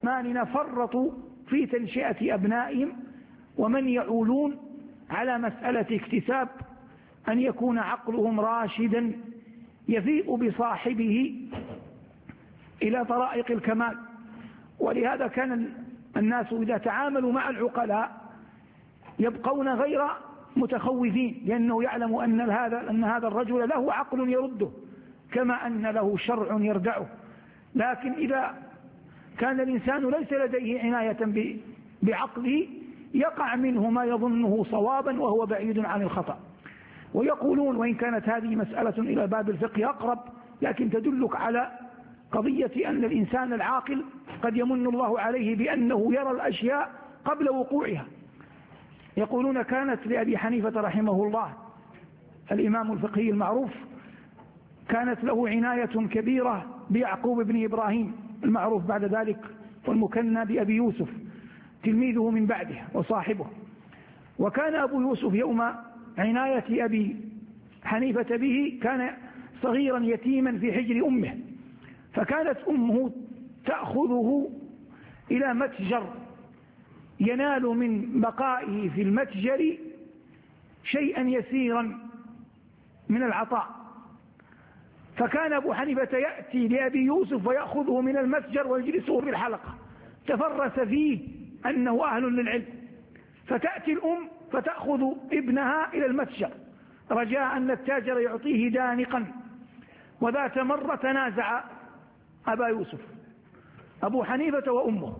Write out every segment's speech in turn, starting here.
زماننا فرطوا في تنشئة أبنائهم، ومن يعولون على مسألة اكتساب أن يكون عقلهم راشدا يفيء بصاحبه إلى طرائق الكمال. ولهذا كان الناس إذا تعاملوا مع العقلاء يبقون غير متخوفين، لأنه يعلم أن هذا الرجل له عقل يرده كما أن له شرع يردعه. لكن إذا كان الإنسان ليس لديه عناية بعقله يقع منه ما يظنه صوابا وهو بعيد عن الخطأ. ويقولون، وإن كانت هذه مسألة إلى باب الفقه أقرب، لكن تدلك على قضية أن الإنسان العاقل قد يمن الله عليه بأنه يرى الأشياء قبل وقوعها. يقولون كانت لأبي حنيفة رحمه الله الإمام الفقهي المعروف كانت له عناية كبيرة بيعقوب بن إبراهيم المعروف بعد ذلك والمكنى بأبي يوسف تلميذه من بعده وصاحبه. وكان أبو يوسف يوم عناية أبي حنيفة به كان صغيرا يتيما في حجر أمه، فكانت أمه تأخذه إلى متجر ينال من بقائه في المتجر شيئا يسيرا من العطاء. فكان أبو حنيفة يأتي لأبي يوسف ويأخذه من المتجر ويجلسه في الحلقة، تفرس فيه أنه أهل للعلم. فتأتي الأم فتأخذ ابنها إلى المتجر رجاء أن التاجر يعطيه دانقا. وذات مرة تنازع أبا يوسف أبو حنيفة وأمه،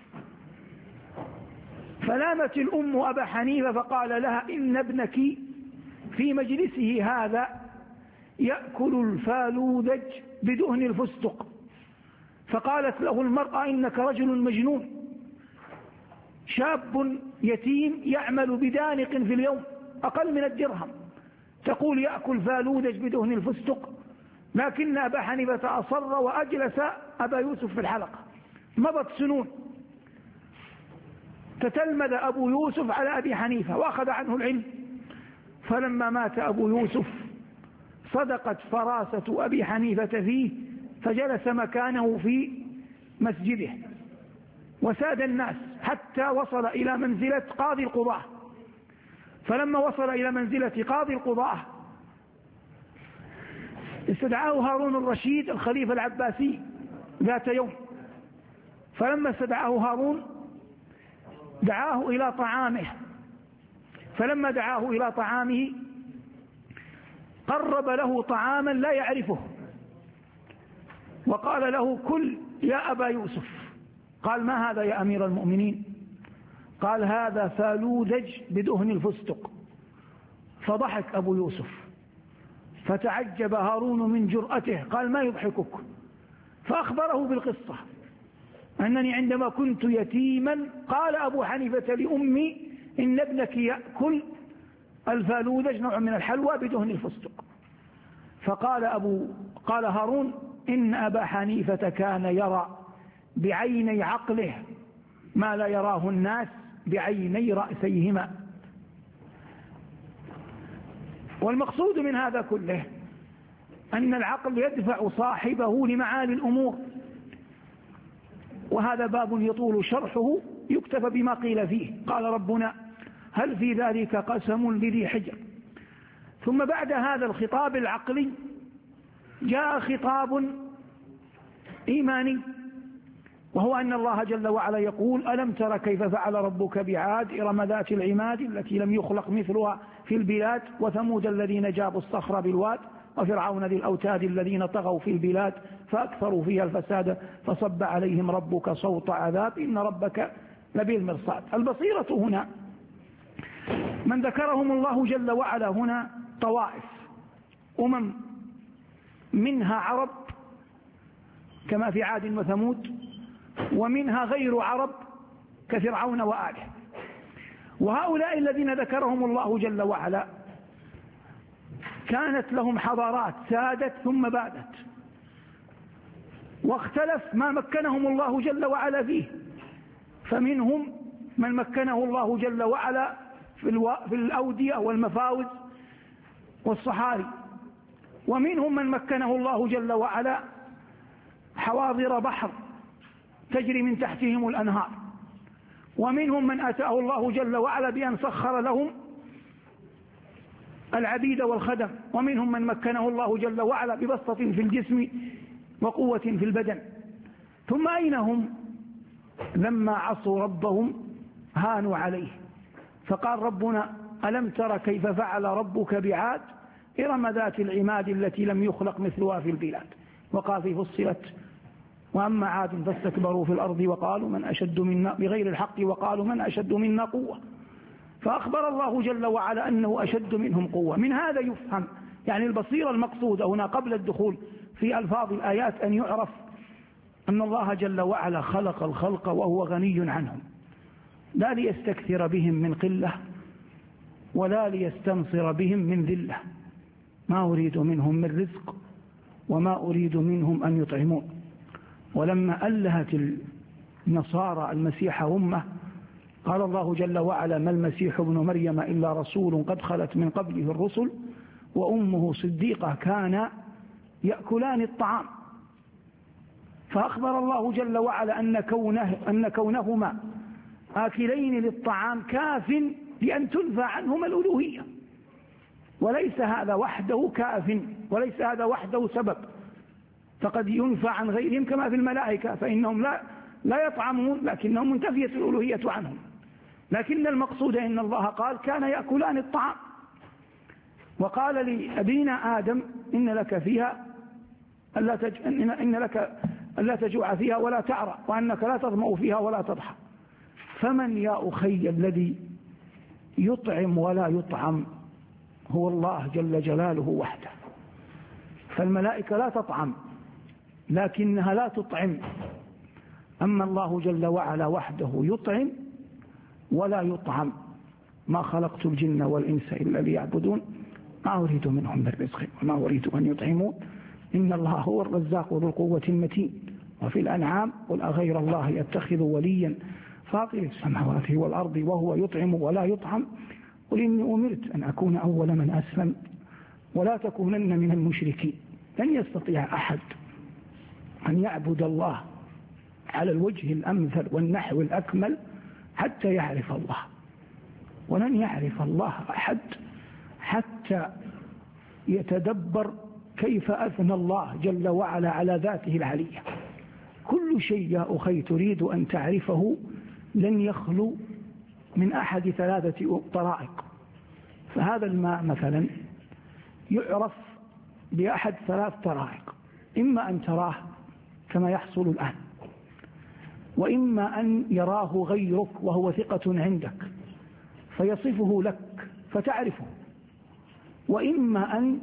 فلامت الأم أبا حنيفة فقال لها إن ابنك في مجلسه هذا يأكل الفالوذج بدهن الفستق. فقالت له المرأة إنك رجل مجنون، شاب يتيم يعمل بدانق في اليوم أقل من الدرهم تقول يأكل فالوذج بدهن الفستق. لكن أبا حنيفة أصر وأجلس أبا يوسف في الحلقة. مضت سنون، تتلمذ أبو يوسف على أبي حنيفة وأخذ عنه العلم. فلما مات أبو يوسف صدقت فراسة أبي حنيفة فيه فجلس مكانه في مسجده وساد الناس حتى وصل إلى منزلة قاضي القضاة. فلما وصل إلى منزلة قاضي القضاة استدعاه هارون الرشيد الخليفة العباسي ذات يوم. فلما استدعاه هارون دعاه إلى طعامه، فلما دعاه إلى طعامه قرب له طعاما لا يعرفه وقال له كل يا أبا يوسف. قال ما هذا يا أمير المؤمنين؟ قال هذا فالوذج بدهن الفستق. فضحك أبو يوسف فتعجب هارون من جرأته، قال ما يضحكك؟ فأخبره بالقصة أنني عندما كنت يتيما قال أبو حنيفة لأمي إن ابنك يأكل الفالوذج نوع من الحلوى بدهن الفستق. قال هارون إن أبا حنيفة كان يرى بعيني عقله ما لا يراه الناس بعيني رأسيهما. والمقصود من هذا كله أن العقل يدفع صاحبه لمعالي الأمور، وهذا باب يطول شرحه يكتفى بما قيل فيه. قال ربنا هل في ذلك قسم لذي حجر. ثم بعد هذا الخطاب العقلي جاء خطاب إيماني، وهو أن الله جل وعلا يقول ألم تر كيف فعل ربك بعاد إرم ذات العماد التي لم يخلق مثلها في البلاد وثمود الذين جابوا الصخر بالواد وفرعون ذي الأوتاد الذين طغوا في البلاد فأكثروا فيها الفساد فصب عليهم ربك صوت عذاب إن ربك لبالمرصاد. البصيرة هنا من ذكرهم الله جل وعلا هنا طوائف منها عرب كما في عاد وثمود، ومنها غير عرب كفرعون وآله. وهؤلاء الذين ذكرهم الله جل وعلا كانت لهم حضارات سادت ثم بادت، واختلف ما مكنهم الله جل وعلا فيه. فمنهم من مكنه الله جل وعلا في الأودية والمفاوز والصحاري، ومنهم من مكنه الله جل وعلا حواضر بحر تجري من تحتهم الأنهار، ومنهم من أتاه الله جل وعلا بأن سخر لهم العبيد والخدم، ومنهم من مكنه الله جل وعلا ببسطة في الجسم وقوة في البدن. ثم أين هم لما عصوا ربهم هانوا عليه، فقال ربنا ألم تر كيف فعل ربك بعاد إرم ذات العماد التي لم يخلق مثلها في البلاد. وقال في فصلت وأما عاد فاستكبروا في الأرض وقالوا من أشد منا بغير الحق وقالوا من أشد منا قوة. فأخبر الله جل وعلا أنه أشد منهم قوة. من هذا يفهم يعني البصيرة المقصودة هنا قبل الدخول في ألفاظ الآيات أن يعرف أن الله جل وعلا خلق الخلق وهو غني عنهم، لا ليستكثر بهم من قلة ولا ليستنصر بهم من ذلة. ما أريد منهم من رزق وما أريد منهم أن يطعمون. ولما ألهت النصارى المسيح أمه قال الله جل وعلا ما المسيح ابن مريم إلا رسول قد خلت من قبله الرسل وأمه صديقة كانا يأكلان الطعام. فأخبر الله جل وعلا أن كونهما آكلين للطعام كاف لأن تنفى عنهما الألوهية، وليس هذا وحده كاف، وليس هذا وحده سبب، فقد ينفى عن غيرهم كما في الملائكة فإنهم لا يطعمون لكنهم منتفية الألوهية عنهم. لكن المقصود أن الله قال كان يأكلان الطعام، وقال لأبينا آدم إن لك فيها إن لك ألا تجوع فيها ولا تعرى وأنك لا تظمأ فيها ولا تضحى. فمن يا أخي الذي يطعم ولا يطعم هو الله جل جلاله وحده. فالملائكة لا تطعم لكنها لا تطعم، أما الله جل وعلا وحده يطعم ولا يطعم. ما خلقت الجن والإنس إلا ليعبدون ما أريد منهم من رزق وما أريد أن يطعمون إن الله هو الرزاق ذو القوة المتين. وفي الأنعام قل أغير الله يتخذ وليا فاطر السماوات والأرض وهو يطعم ولا يطعم قل إني أمرت أن أكون أول من أسلم ولا تكونن من المشركين. لن يستطيع أحد أن يعبد الله على الوجه الأمثل والنحو الأكمل حتى يعرف الله، ولن يعرف الله أحد حتى يتدبر كيف أثنى الله جل وعلا على ذاته العلية. كل شيء يا أخي تريد أن تعرفه لن يخلو من أحد ثلاثة طرائق. فهذا الماء مثلا يعرف بأحد ثلاث طرائق، إما أن تراه كما يحصل الآن، وإما أن يراه غيرك وهو ثقة عندك فيصفه لك فتعرفه، وإما أن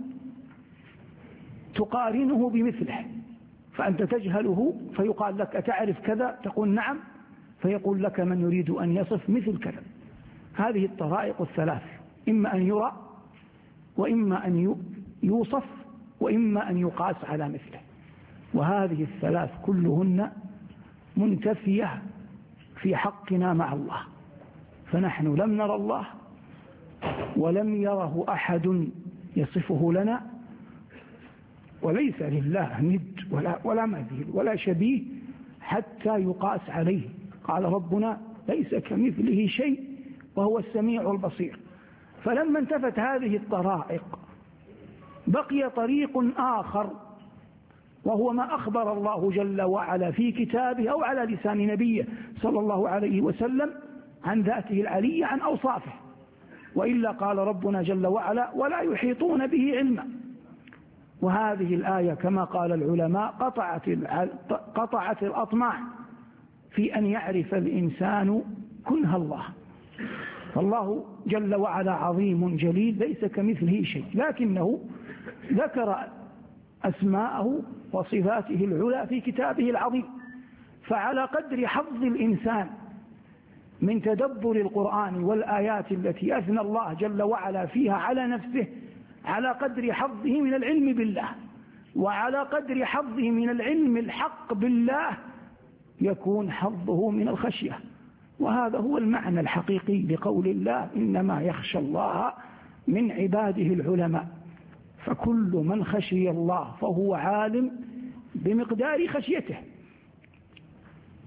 تقارنه بمثله فأنت تجهله فيقال لك أتعرف كذا تقول نعم فيقول لك من يريد أن يصف مثل كذا. هذه الطرائق الثلاث، إما أن يرى وإما أن يوصف وإما أن يقاس على مثله. وهذه الثلاث كلهن منتفية في حقنا مع الله، فنحن لم نرى الله ولم يره أحد يصفه لنا، وليس لله ند ولا مثيل ولا شبيه حتى يقاس عليه. قال ربنا ليس كمثله شيء وهو السميع البصير. فلما انتفت هذه الطرائق بقي طريق آخر، وهو ما أخبر الله جل وعلا في كتابه أو على لسان نبيه صلى الله عليه وسلم عن ذاته العلية عن أوصافه. وإلا قال ربنا جل وعلا ولا يحيطون به علما. وهذه الآية كما قال العلماء قطعت الأطماع في أن يعرف الإنسان كنه الله. فالله جل وعلا عظيم جليل ليس كمثله شيء، لكنه ذكر أسماءه وصفاته العلى في كتابه العظيم. فعلى قدر حظ الإنسان من تدبر القرآن والآيات التي أثنى الله جل وعلا فيها على نفسه، على قدر حظه من العلم بالله وعلى قدر حظه من العلم الحق بالله يكون حظه من الخشية. وهذا هو المعنى الحقيقي لقول الله إنما يخشى الله من عباده العلماء. فكل من خشي الله فهو عالم بمقدار خشيته.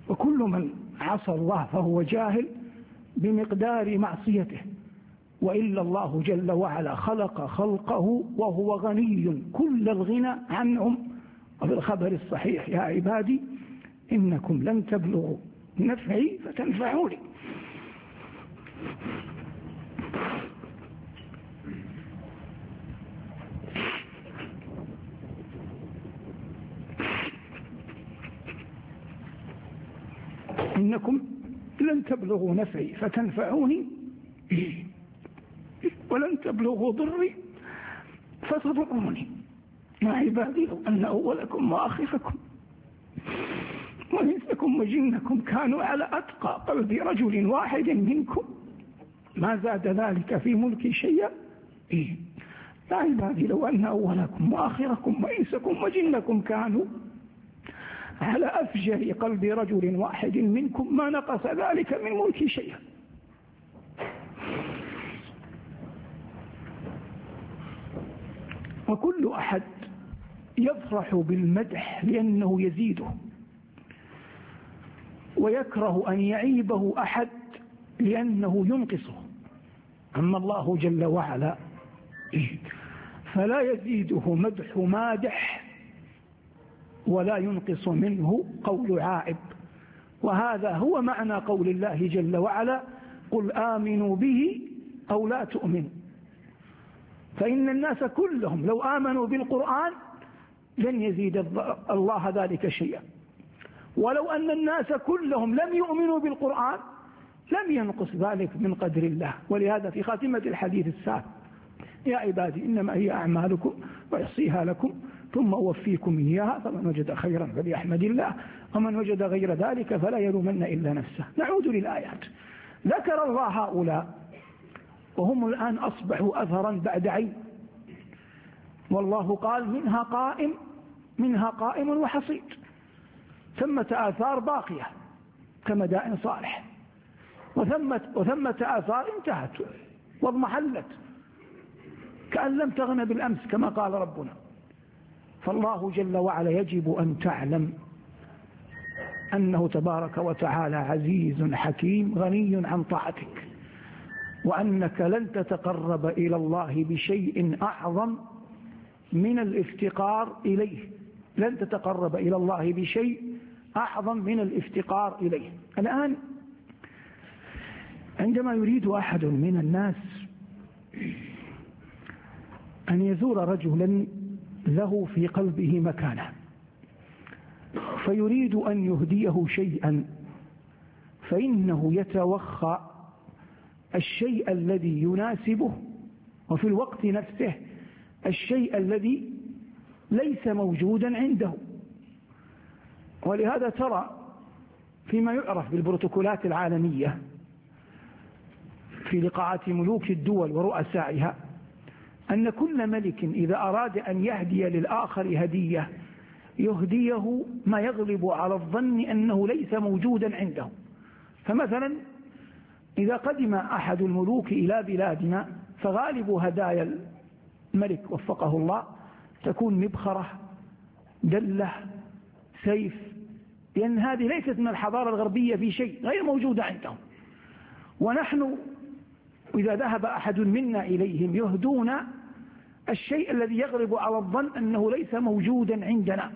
وكل من عصى الله فهو جاهل بمقدار معصيته، وإلا الله جل وعلا خلق خلقه وهو غني كل الغنى عنهم. وفي الخبر الصحيح: يا عبادي إنكم لن تبلغوا نفعي فتنفعوني. إنكم لن تبلغوا نفعي فتنفعوني ولن تبلغوا ضري فتضروني. يا عبادي لو أن أولكم وآخركم وإنسكم وجنكم كانوا على أتقى قلب رجل واحد منكم ما زاد ذلك في ملكي شيئا. يا عبادي لو أن أولكم وآخركم وإنسكم وجنكم كانوا على أفجر قلب رجل واحد منكم ما نقص ذلك من ملكي شيئا. وكل أحد يفرح بالمدح لأنه يزيده، ويكره أن يعيبه أحد لأنه ينقصه. أما الله جل وعلا فلا يزيده مدح مادح ولا ينقص منه قول عائب. وهذا هو معنى قول الله جل وعلا: قل آمنوا به أو لا تؤمنوا. فإن الناس كلهم لو آمنوا بالقرآن لن يزيد الله ذلك شيئا، ولو أن الناس كلهم لم يؤمنوا بالقرآن لم ينقص ذلك من قدر الله. ولهذا في خاتمة الحديث السابق: يا عبادي إنما هي أعمالكم وأحصيها لكم ثم أوفيكم إياها فمن وجد خيرا فليحمد الله ومن وجد غير ذلك فلا يلومن إلا نفسه. نعود للآيات. ذكر الله هؤلاء وهم الآن أصبحوا أثرا بعد عين، والله قال: منها قائم وحصيد. ثمة آثار باقية كمدائن صالح، وثمة آثار انتهت واضمحلت كأن لم تغن بالأمس كما قال ربنا. فالله جل وعلا يجب أن تعلم أنه تبارك وتعالى عزيز حكيم غني عن طاعتك، وأنك لن تتقرب إلى الله بشيء أعظم من الافتقار إليه. لن تتقرب إلى الله بشيء أعظم من الافتقار إليه. الآن عندما يريد أحد من الناس أن يزور رجلا له في قلبه مكانة فيريد أن يهديه شيئا، فإنه يتوخى الشيء الذي يناسبه، وفي الوقت نفسه الشيء الذي ليس موجودا عنده. ولهذا ترى فيما يعرف بالبروتوكولات العالمية في لقاءات ملوك الدول ورؤسائها أن كل ملك إذا أراد أن يهدي للآخر هدية يهديه ما يغلب على الظن أنه ليس موجودا عنده. فمثلا إذا قدم أحد الملوك إلى بلادنا فغالب هدايا الملك وفقه الله تكون مبخرة، دلة، سيف، لأن هذه ليست من الحضارة الغربية في شيء، غير موجودة عندهم. ونحن إذا ذهب أحد منا إليهم يهدون الشيء الذي يغلب على الظن أنه ليس موجودا عندنا.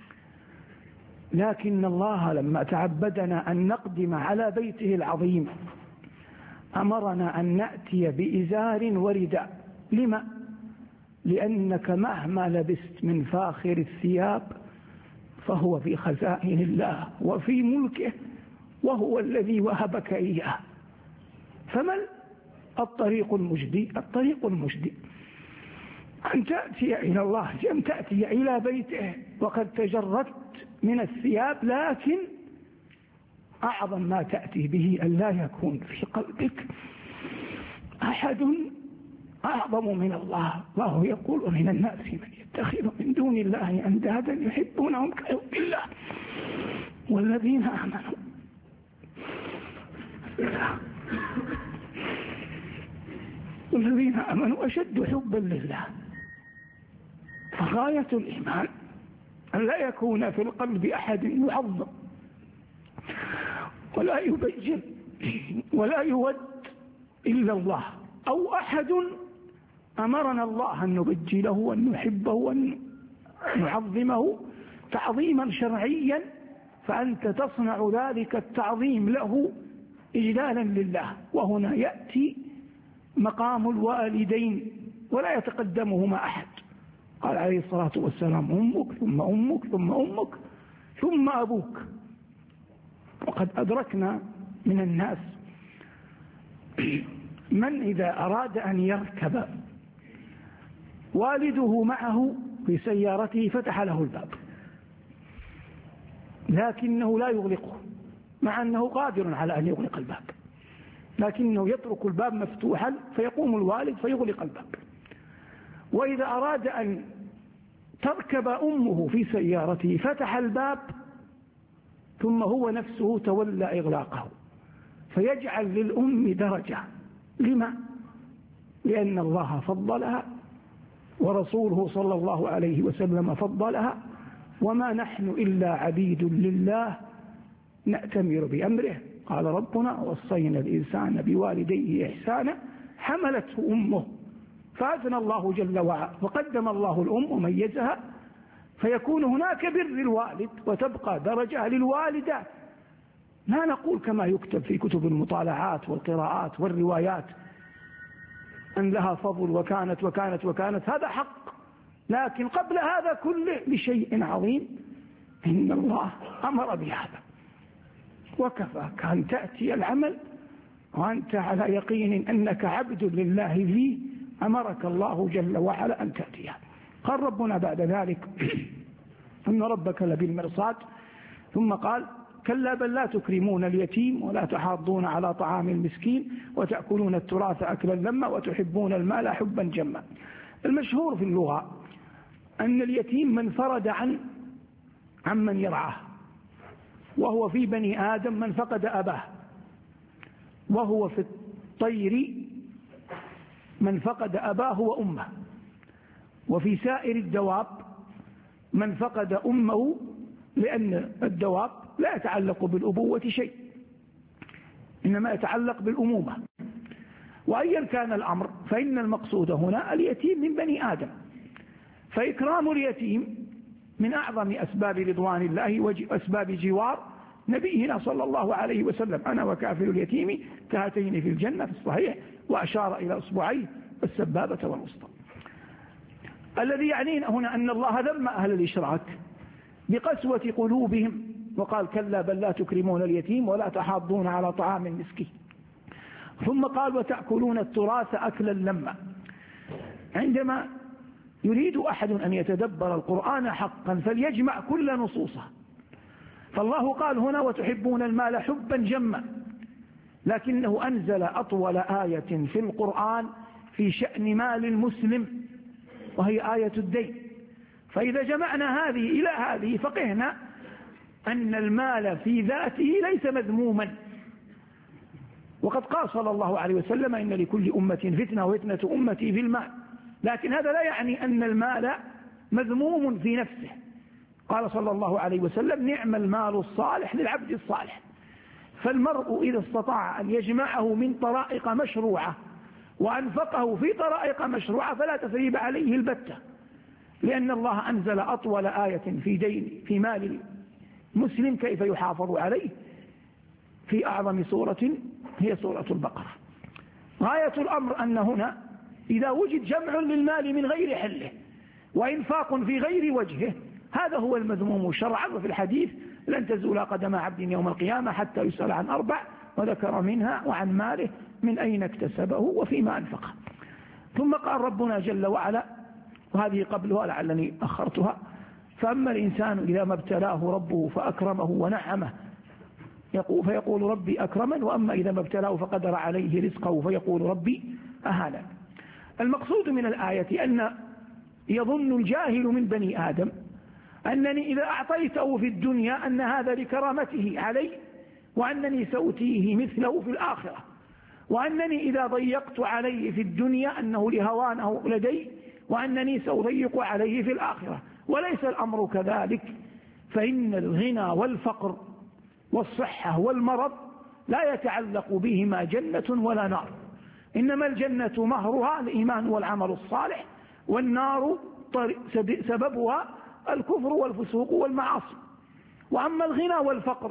لكن الله لما تعبدنا أن نقدم على بيته العظيم أمرنا أن نأتي بإزار ورداء. لما؟ لأنك مهما لبست من فاخر الثياب فهو في خزائن الله وفي ملكه، وهو الذي وهبك إياه. فما الطريق المجدي؟ الطريق المجدي أن تأتي إلى الله، أن تأتي إلى بيته وقد تجردت من الثياب، لكن أعظم ما تأتي به أن لا يكون في قلبك أحد أعظم من الله. الله يقول: من الناس من يتخذ من دون الله أندادا يحبونهم كحب الله والذين آمنوا أشد حبا لله. فغاية الإيمان أن لا يكون في القلب أحد يعظم ولا يبجل ولا يود إلا الله، أو أحد أمرنا الله أن نبجله وأن نحبه وأن نعظمه تعظيما شرعيا، فأنت تصنع ذلك التعظيم له إجلالا لله. وهنا يأتي مقام الوالدين ولا يتقدمهما أحد. قال عليه الصلاة والسلام: أمك ثم أمك ثم أمك ثم أبوك. وقد أدركنا من الناس من إذا أراد أن يركب والده معه في سيارته فتح له الباب، لكنه لا يغلقه، مع أنه قادر على أن يغلق الباب، لكنه يترك الباب مفتوحا فيقوم الوالد فيغلق الباب. وإذا أراد أن تركب أمه في سيارته فتح الباب ثم هو نفسه تولى إغلاقه، فيجعل للأم درجة. لما؟ لأن الله فضلها ورسوله صلى الله عليه وسلم فضلها، وما نحن إلا عبيد لله نأتمر بأمره. قال ربنا: وصينا الإنسان بوالديه إحسانا حملته أمه. فأثنى الله جل وعلا وقدم الله الأم وميزها، فيكون هناك بر للوالد وتبقى درجة للوالدة. لا نقول كما يكتب في كتب المطالعات والقراءات والروايات أن لها فضل وكانت وكانت وكانت، هذا حق، لكن قبل هذا كله بشيء عظيم إن الله أمر بهذا. وكفاك أن تأتي العمل وأنت على يقين أنك عبد لله فيه، أمرك الله جل وعلا أن تأتيها. قال ربنا بعد ذلك: إن ربك لبالمرصاد. ثم قال: كلا بل لا تكرمون اليتيم ولا تحاضون على طعام المسكين وتأكلون التراث أكلا لما وتحبون المال حبا جما. المشهور في اللغة أن اليتيم من فرد عن من يرعاه، وهو في بني آدم من فقد أباه، وهو في الطير من فقد أباه وأمه، وفي سائر الدواب من فقد أمه، لأن الدواب لا يتعلق بالأبوة شيء، إنما يتعلق بالأمومة. وأيا كان الأمر فإن المقصود هنا اليتيم من بني آدم. فإكرام اليتيم من أعظم أسباب رضوان الله وأسباب جوار نبينا صلى الله عليه وسلم: أنا وكافل اليتيم كهاتين في الجنة، في الصحيح، وأشار إلى أصبعيه السبابة والوسطى. الذي يعنينا هنا أن الله ذم أهل الإشراك بقسوة قلوبهم، وقال: كلا بل لا تكرمون اليتيم ولا تحاضون على طعام المسكين. ثم قال: وتأكلون التراث أكلا لما. عندما يريد أحد أن يتدبر القرآن حقا فليجمع كل نصوصه. فالله قال هنا: وتحبون المال حبا جما، لكنه أنزل أطول آية في القرآن في شأن مال المسلم، وهي آية الدين. فإذا جمعنا هذه إلى هذه فقهنا أن المال في ذاته ليس مذموما. وقد قال صلى الله عليه وسلم: إن لكل أمة فتنة وفتنة أمتي في المال. لكن هذا لا يعني أن المال مذموم في نفسه. قال صلى الله عليه وسلم: نعم المال الصالح للعبد الصالح. فالمرء إذا استطاع أن يجمعه من طرائق مشروعة وأنفقه في طرائق مشروعة فلا تثريب عليه البتة، لأن الله أنزل أطول آية في مال المسلم كيف يحافظ عليه في أعظم سورة هي سورة البقرة. غاية الأمر أن هنا إذا وجد جمع للمال من غير حله وإنفاق في غير وجهه، هذا هو المذموم شرعا. وفي الحديث: لن تزول قدم عبد يوم القيامة حتى يسأل عن 4، وذكر منها وعن ماله من أين اكتسبه وفيما أنفقه. ثم قال ربنا جل وعلا، وهذه قبلها لعلني أخرتها: فأما الإنسان إذا ما ابتلاه ربه فأكرمه ونعمه فيقول ربي أكرمن، وأما إذا ما ابتلاه فقدر عليه رزقه فيقول ربي أهانن. المقصود من الآية أن يظن الجاهل من بني آدم أنني إذا أعطيته في الدنيا أن هذا لكرامته علي، وأنني سأتيه مثله في الآخرة، وأنني إذا ضيقت عليه في الدنيا أنه لهوانه لدي، وأنني سأضيق عليه في الآخرة. وليس الأمر كذلك، فإن الغنى والفقر والصحة والمرض لا يتعلق بهما جنة ولا نار، إنما الجنة مهرها الإيمان والعمل الصالح، والنار سببها الكفر والفسوق والمعاصي. وأما الغنى والفقر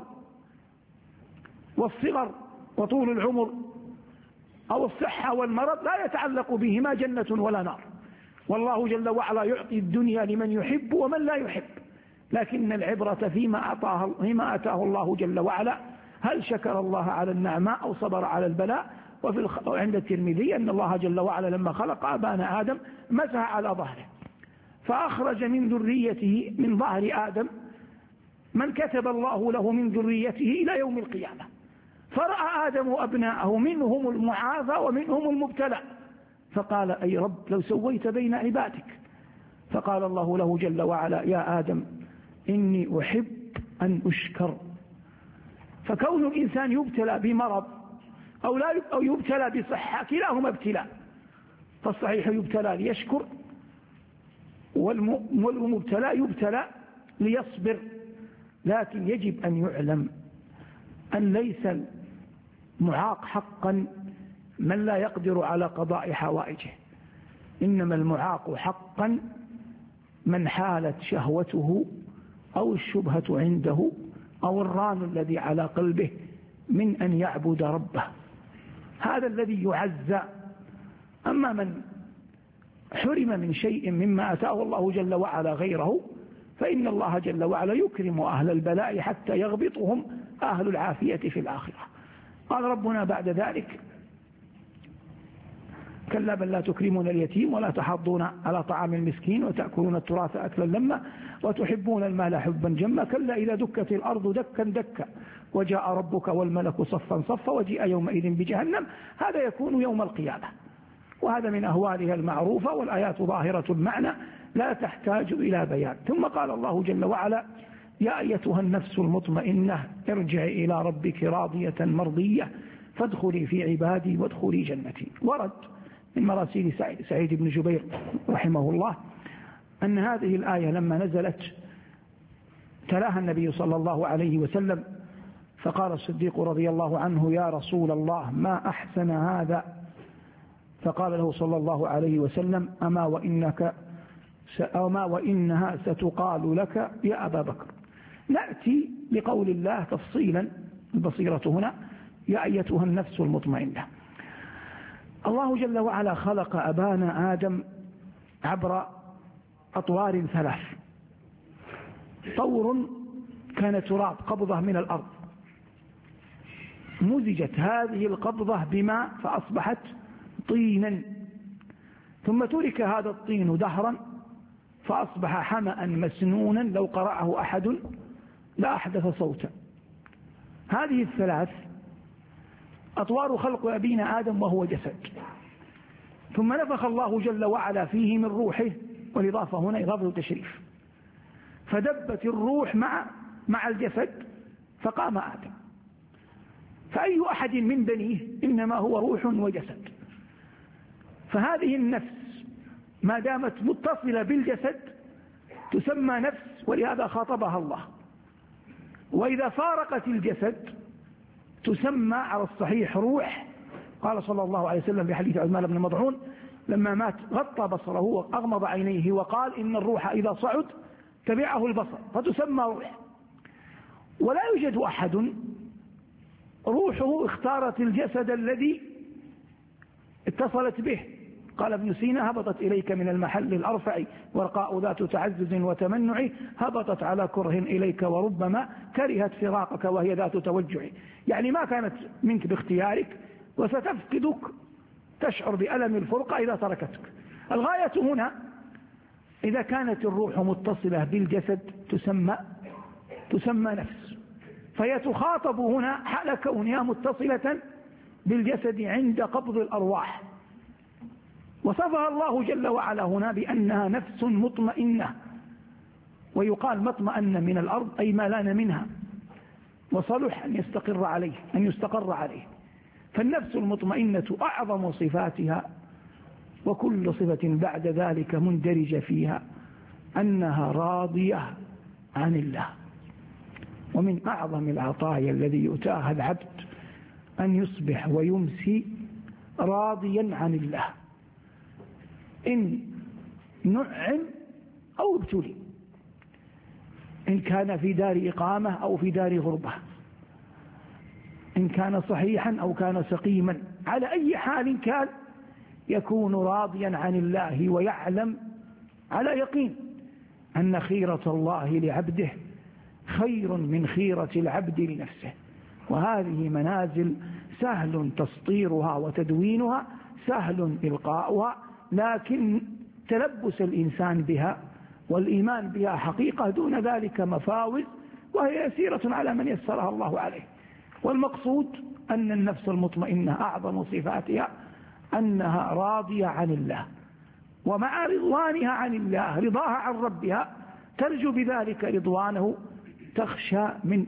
والصغر وطول العمر أو الصحة والمرض لا يتعلق بهما جنة ولا نار، والله جل وعلا يعطي الدنيا لمن يحب ومن لا يحب، لكن العبرة فيما أتاه الله جل وعلا، هل شكر الله على النعماء أو صبر على البلاء. وعند الترمذي أن الله جل وعلا لما خلق أبانا آدم مسح على ظهره فأخرج من ذريته من ظهر آدم من كتب الله له من ذريته إلى يوم القيامة، فرأى آدم أبناءه منهم المعافى ومنهم المبتلى، فقال أي رب لو سويت بين عبادك. فقال الله له جل وعلا يا آدم إني أحب أن أشكر. فكون الإنسان يبتلى بمرض أو يبتلى بصحة كلاهما ابتلاء، فالصحيح يبتلى ليشكر، والمبتلى يبتلى ليصبر. لكن يجب أن يعلم أن ليس المعاق حقا من لا يقدر على قضاء حوائجه، إنما المعاق حقا من حالت شهوته أو الشبهة عنده أو الران الذي على قلبه من أن يعبد ربه، هذا الذي يعزى. أما من حرم من شيء مما أتاه الله جل وعلا غيره، فإن الله جل وعلا يكرم أهل البلاء حتى يغبطهم أهل العافية في الآخرة. قال ربنا بعد ذلك كلا بل لا تكرمون اليتيم ولا تحضون على طعام المسكين وتأكلون التراث أكلا لما وتحبون المال حبا جما كلا إذا دكت الأرض دكا دكا وجاء ربك والملك صفا صفا وجيء يومئذ بجهنم. هذا يكون يوم القيامة، وهذا من أهوالها المعروفة، والآيات ظاهرة المعنى لا تحتاج إلى بيان. ثم قال الله جل وعلا يا أيتها النفس المطمئنة ارجعي إلى ربك راضية مرضية فادخلي في عبادي وادخلي جنتي. ورد من مراسيل سعيد بن جبير رحمه الله أن هذه الآية لما نزلت تلاها النبي صلى الله عليه وسلم، فقال الصديق رضي الله عنه يا رسول الله ما أحسن هذا، فقال له صلى الله عليه وسلم أما وإنها ستقال لك يا أبا بكر. نأتي لقول الله تفصيلا، البصيرة هنا يا أيتها النفس المطمئنة. الله جل وعلا خلق أبانا آدم عبر أطوار ثلاث. طور كان تراب قبضة من الأرض، مزجت هذه القبضة بماء فأصبحت طينا، ثم ترك هذا الطين دهرا فأصبح حمأ مسنونا لو قرأه أحد لا أحدث صوتا. هذه الثلاث أطوار خلق أبينا آدم وهو جسد، ثم نفخ الله جل وعلا فيه من روحه، والإضافة هنا إضافة تشريف، فدبت الروح مع الجسد فقام آدم. فأي أحد من بنيه إنما هو روح وجسد، فهذه النفس ما دامت متصلة بالجسد تسمى نفس، ولهذا خاطبها الله. وإذا فارقت الجسد تسمى على الصحيح روح. قال صلى الله عليه وسلم في حديث عثمان بن مضعون لما مات غطى بصره وأغمض عينيه وقال إن الروح إذا صعد تبعه البصر، فتسمى روح. ولا يوجد أحد روحه اختارت الجسد الذي اتصلت به. قال ابن سينا هبطت إليك من المحل الأرفع ورقاء ذات تعزز وتمنع، هبطت على كره إليك وربما كرهت فراقك وهي ذات توجع. يعني ما كانت منك باختيارك، وستفقدك تشعر بألم الفرقة إذا تركتك. الغاية هنا إذا كانت الروح متصلة بالجسد تسمى نفس، فهي تخاطب هنا حال كونها متصلة بالجسد عند قبض الأرواح. وصفها الله جل وعلا هنا بأنها نفس مطمئنة، ويقال مطمئن من الأرض أي ما لان منها وصلح أن يستقر عليه. فالنفس المطمئنة أعظم صفاتها، وكل صفة بعد ذلك مندرجة فيها، أنها راضية عن الله. ومن أعظم العطايا الذي يؤتاها العبد أن يصبح ويمسي راضيا عن الله إن نعم أو ابتلي، إن كان في دار إقامة أو في دار غربة، إن كان صحيحا أو كان سقيما، على أي حال كان يكون راضيا عن الله ويعلم على يقين أن خيرة الله لعبده خير من خيرة العبد لنفسه. وهذه منازل سهل تسطيرها وتدوينها، سهل إلقاؤها، لكن تلبس الإنسان بها والإيمان بها حقيقة، دون ذلك مفاوز، وهي يسيرة على من يسرها الله عليه. والمقصود أن النفس المطمئنة أعظم صفاتها أنها راضية عن الله، ومع رضوانها عن الله رضاها عن ربها ترجو بذلك رضوانه، تخشى من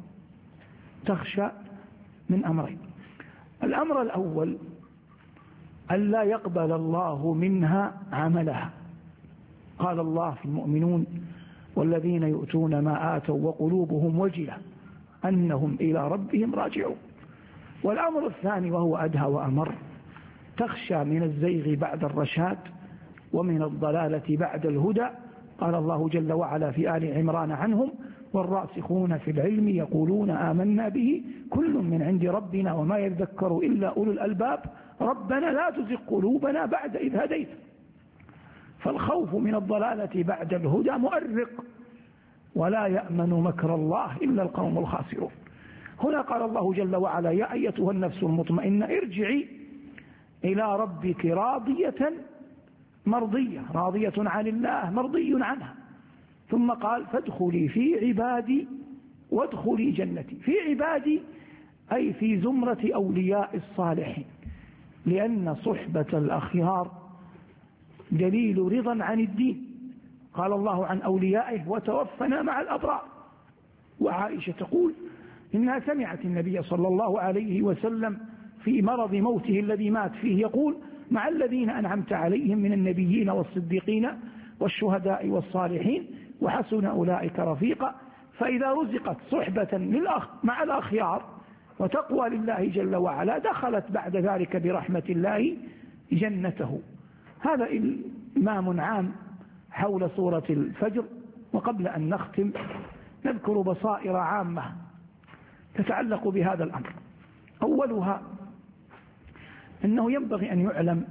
أمرين. الأمر الأول ألا يقبل الله منها عملها. قال الله في المؤمنون: والذين يؤتون ما آتوا وقلوبهم وجلة أنهم إلى ربهم راجعون. والأمر الثاني وهو أدهى وأمر: تخشى من الزيغ بعد الرشاد ومن الضلالة بعد الهدى. قال الله جل وعلا في آل عمران عنهم: والراسخون في العلم يقولون آمنا به كل من عند ربنا وما يذكر إلا أولو الألباب ربنا لا تزغ قلوبنا بعد إذ هديت. فالخوف من الضلالة بعد الهدى مؤرق، ولا يأمن مكر الله إلا القوم الخاسرون. هنا قال الله جل وعلا: يا أيتها النفس المطمئنة ارجعي إلى ربك راضية مرضية، راضية عن الله مرضي عنها. ثم قال: فادخلي في عبادي وادخلي جنتي. في عبادي أي في زمرة أولياء الصالحين، لأن صحبة الأخيار دليل رضا عن الدين. قال الله عن أوليائه: وتوفنا مع الأبرار. وعائشة تقول إنها سمعت النبي صلى الله عليه وسلم في مرض موته الذي مات فيه يقول: مع الذين أنعمت عليهم من النبيين والصديقين والشهداء والصالحين وحسن أولئك رفيقا. فإذا رزقت صحبة مع الأخيار وتقوى لله جل وعلا دخلت بعد ذلك برحمة الله جنته. هذا إمام عام حول سورة الفجر. وقبل أن نختم نذكر بصائر عامة تتعلق بهذا الأمر. أولها أنه ينبغي أن يعلم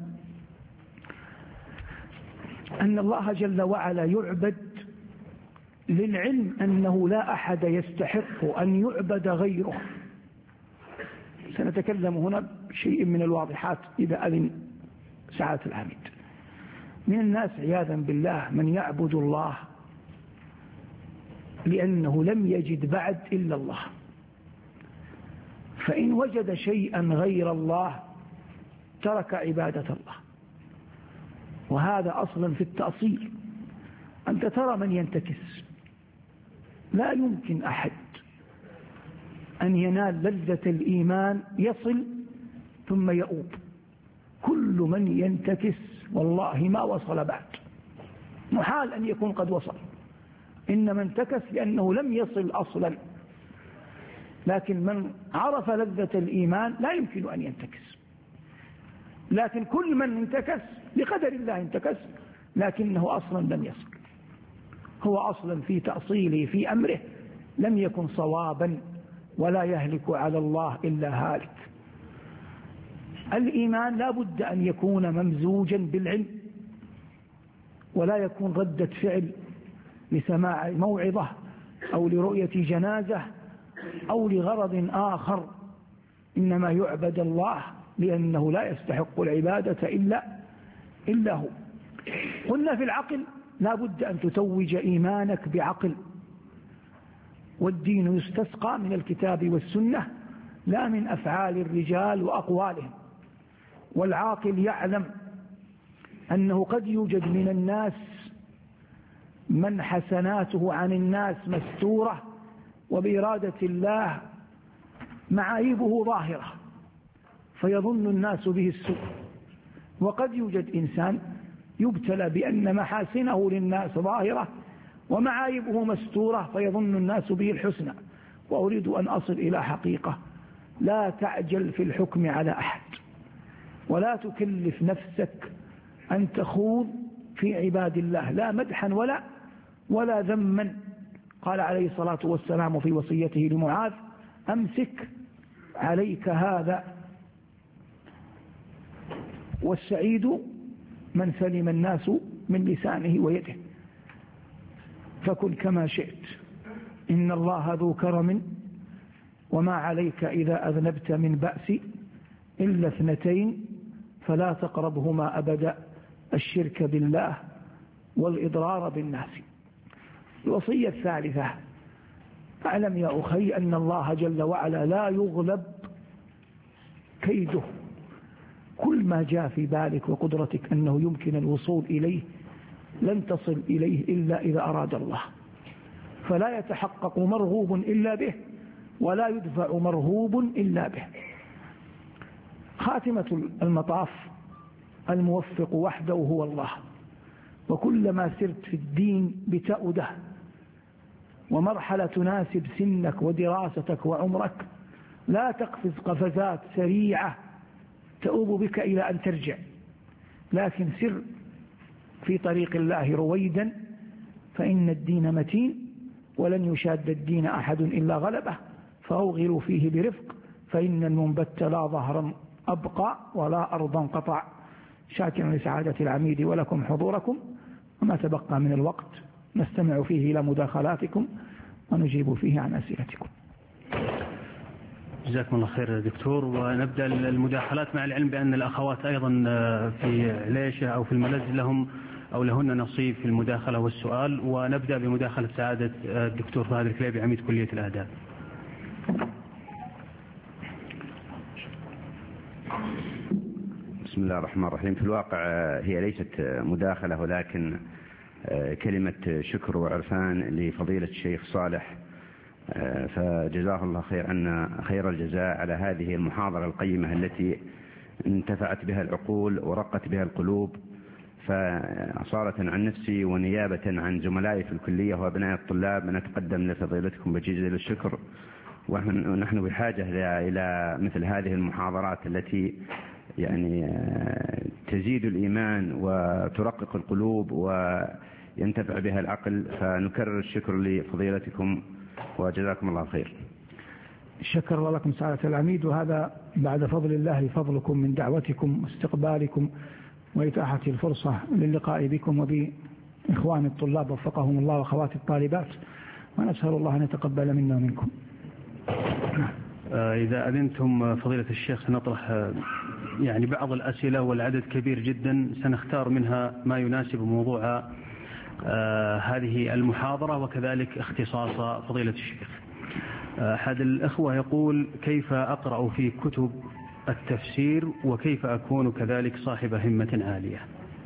أن الله جل وعلا يعبد للعلم أنه لا أحد يستحق أن يعبد غيره. سنتكلم هنا بشيء من الواضحات إذا أذن ساعة العميد. من الناس عياذا بالله من يعبد الله لأنه لم يجد بعد إلا الله، فإن وجد شيئا غير الله ترك عبادة الله. وهذا أصلا في التأصيل. أنت ترى من ينتكس، لا يمكن أحد أن ينال لذة الإيمان يصل ثم يؤوب. كل من ينتكس والله ما وصل بعد، محال أن يكون قد وصل، إنما انتكس لأنه لم يصل أصلا. لكن من عرف لذة الإيمان لا يمكن أن ينتكس. لكن كل من انتكس لقدر الله انتكس، لكنه أصلا لم يصل. هو أصلا في تأصيله في أمره لم يكن صوابا، ولا يهلك على الله إلا هالك. الإيمان لا بد أن يكون ممزوجا بالعلم، ولا يكون ردة فعل لسماع موعظة أو لرؤية جنازة أو لغرض آخر. إنما يعبد الله لأنه لا يستحق العبادة إلا هو. قلنا في العقل لا بد أن تتوج إيمانك بعقل، والدين يستسقى من الكتاب والسنة لا من أفعال الرجال وأقوالهم. والعاقل يعلم أنه قد يوجد من الناس من حسناته عن الناس مستورة وبإرادة الله معايبه ظاهرة فيظن الناس به السوء، وقد يوجد إنسان يبتلى بأن محاسنه للناس ظاهرة ومعايبه مستورة فيظن الناس به الحسنى. وأريد أن أصل إلى حقيقة لا تعجل في الحكم على أحد، ولا تكلف نفسك أن تخوض في عباد الله لا مدحا ولا ذما. قال عليه الصلاة والسلام في وصيته لمعاذ: أمسك عليك هذا، والسعيد من سلم الناس من لسانه ويده، فكن كما شئت، إن الله ذو كرم، وما عليك إذا أذنبت من بأس إلا 2، فلا تقربهما أبدا: الشرك بالله والإضرار بالناس. الوصية الثالثة: اعلم يا أخي أن الله جل وعلا لا يغلب كيده. كل ما جاء في بالك وقدرتك أنه يمكن الوصول إليه لن تصل إليه إلا إذا أراد الله، فلا يتحقق مرغوب إلا به، ولا يدفع مرهوب إلا به. خاتمة المطاف: الموفق وحده هو الله. وكلما سرت في الدين بتأده ومرحلة تناسب سنك ودراستك وعمرك، لا تقفز قفزات سريعة تؤوب بك إلى أن ترجع، لكن سر في طريق الله رويدا، فإن الدين متين، ولن يشاد الدين أحد إلا غلبه، فأوغلوا فيه برفق، فإن المنبت لا ظهرا أبقى ولا أرضا قطع. شاكرا لسعادة العميد ولكم حضوركم، وما تبقى من الوقت نستمع فيه إلى مداخلاتكم ونجيب فيه عن أسئلتكم. جزاكم الله خير دكتور. ونبدأ المداخلات، مع العلم بأن الأخوات أيضا في عليشة أو في الملز لهم أو لهن نصيب في المداخلة والسؤال. ونبدأ بمداخلة سعادة الدكتور فهد الكليبي عميد كلية الآداب. بسم الله الرحمن الرحيم. في الواقع هي ليست مداخلة، ولكن كلمة شكر وعرفان لفضيلة الشيخ صالح، فجزاه الله خير الجزاء على هذه المحاضرة القيمة التي انتفعت بها العقول ورقت بها القلوب. فصارت عن نفسي ونيابة عن زملائي في الكلية وأبناء الطلاب نتقدم لفضيلتكم بجزيل الشكر. ونحن بحاجة إلى مثل هذه المحاضرات التي يعني تزيد الإيمان وترقق القلوب وينتفع بها العقل. فنكرر الشكر لفضيلتكم وجزاكم الله خير. شكر لكم سعادة العميد، وهذا بعد فضل الله فضلكم من دعوتكم واستقبالكم وإتاحة الفرصة للقاء بكم وبإخوان الطلاب وفقهم الله وأخوات الطالبات، ونسأل الله أن يتقبل منا ومنكم. إذا أذنتم فضيلة الشيخ سنطرح يعني بعض الأسئلة، والعدد كبير جدا، سنختار منها ما يناسب موضوع هذه المحاضرة وكذلك اختصاص فضيلة الشيخ. أحد الأخوة يقول: كيف أقرأ في كتب التفسير وكيف أكون كذلك صاحب همة عالية؟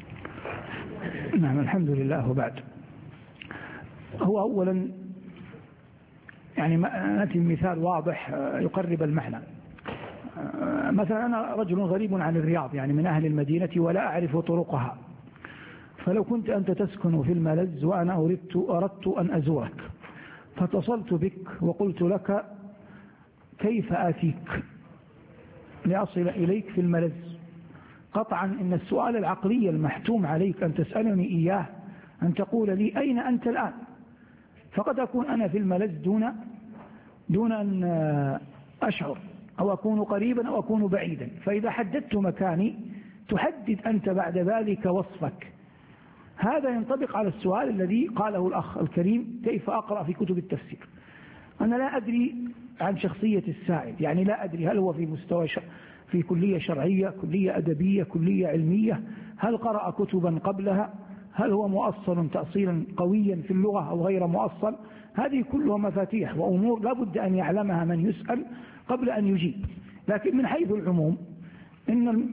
نعم، الحمد لله. وبعد، هو أولا يعني نأتي مثال واضح يقرب المعنى. مثلا أنا رجل غريب عن الرياض، يعني من أهل المدينة ولا أعرف طرقها، فلو كنت أنت تسكن في الملز وأنا أردت أن أزورك، فاتصلت بك وقلت لك كيف آتيك لأصل إليك في الملز، قطعا إن السؤال العقلي المحتوم عليك أن تسألني إياه أن تقول لي أين أنت الآن، فقد أكون أنا في الملز دون أن أشعر، أو أكون قريبا أو أكون بعيدا. فإذا حددت مكاني تحدد أنت بعد ذلك وصفك. هذا ينطبق على السؤال الذي قاله الأخ الكريم: كيف أقرأ في كتب التفسير؟ أنا لا أدري عن شخصية السائل، يعني لا أدري هل هو في مستوى في كلية شرعية، كلية أدبية، كلية علمية، هل قرأ كتبا قبلها، هل هو مؤصل تأصيلا قويا في اللغة أو غير مؤصل. هذه كلها مفاتيح وأمور لا بد أن يعلمها من يسأل قبل أن يجيب. لكن من حيث العموم، إن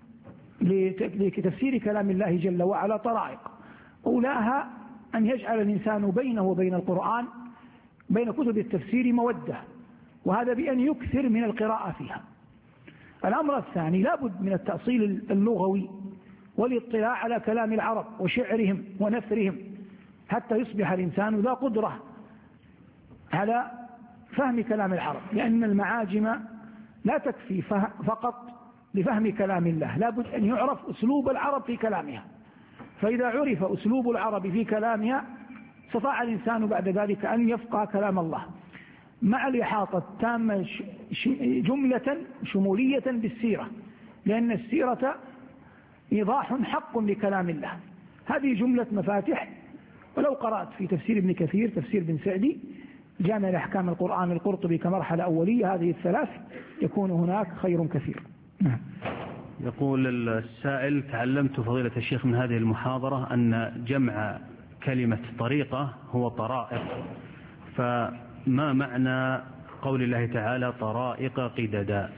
لتفسير كلام الله جل وعلا طرائق، أولاها أن يجعل الإنسان بينه وبين القرآن، بين كتب التفسير، مودة، وهذا بأن يكثر من القراءة فيها. الأمر الثاني: لا بد من التأصيل اللغوي والاطلاع على كلام العرب وشعرهم ونثرهم، حتى يصبح الإنسان ذا قدرة على فهم كلام العرب، لأن المعاجم لا تكفي فقط لفهم كلام الله، لا بد أن يعرف أسلوب العرب في كلامها، فإذا عرف أسلوب العرب في كلامها استطاع الإنسان بعد ذلك أن يفقه كلام الله مع الإحاطة التامة جملة شمولية بالسيرة، لأن السيرة إيضاح حق لكلام الله. هذه جملة مفاتح. ولو قرأت في تفسير ابن كثير، تفسير بن سعدي، جامع الأحكام القرآن القرطبي كمرحلة أولية، هذه الثلاث، يكون هناك خير كثير. نعم. يقول السائل: تعلمت فضيلة الشيخ من هذه المحاضرة أن جمع كلمة طريقة هو طرائق، فما معنى قول الله تعالى طرائق قددا؟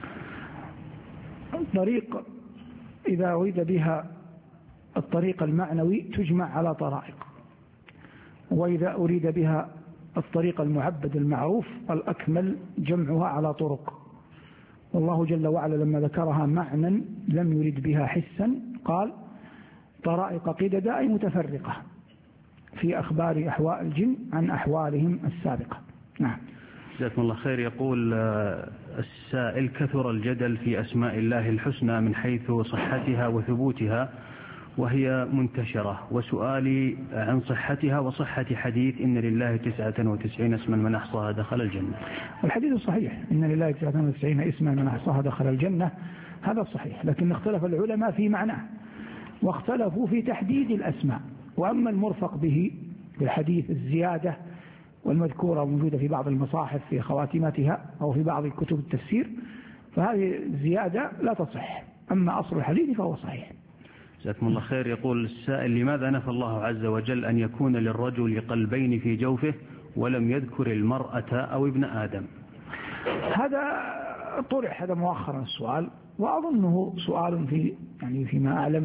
الطريق إذا أريد بها الطريق المعنوي تجمع على طرائق، وإذا أريد بها الطريق المعبد المعروف الأكمل جمعها على طرق. والله جل وعلا لما ذكرها معنى لم يرد بها حسا قال طرائق قددا، أي متفرقة في أخبار أحوال الجن عن أحوالهم السابقة. نعم. جزاكم الله خير. يقول السائل: كثر الجدل في أسماء الله الحسنى من حيث صحتها وثبوتها وهي منتشرة، وسؤالي عن صحتها وصحة حديث إن لله 99 اسما من أحصاها دخل الجنة. الحديث صحيح، إن لله 99 اسما من أحصاها دخل الجنة، هذا صحيح، لكن اختلف العلماء في معناه واختلفوا في تحديد الأسماء. وأما المرفق به بالحديث الزيادة والمذكورة موجودة في بعض المصاحف في خواتماتها أو في بعض كتب التفسير، فهذه الزيادة لا تصح، أما أصل الحديث فهو صحيح. جزاكم الله خير. يقول السائل: لماذا نفى الله عز وجل أن يكون للرجل قلبين في جوفه ولم يذكر المرأة أو ابن آدم؟ هذا طرح هذا مؤخرا السؤال، وأظنه سؤال فيما أعلم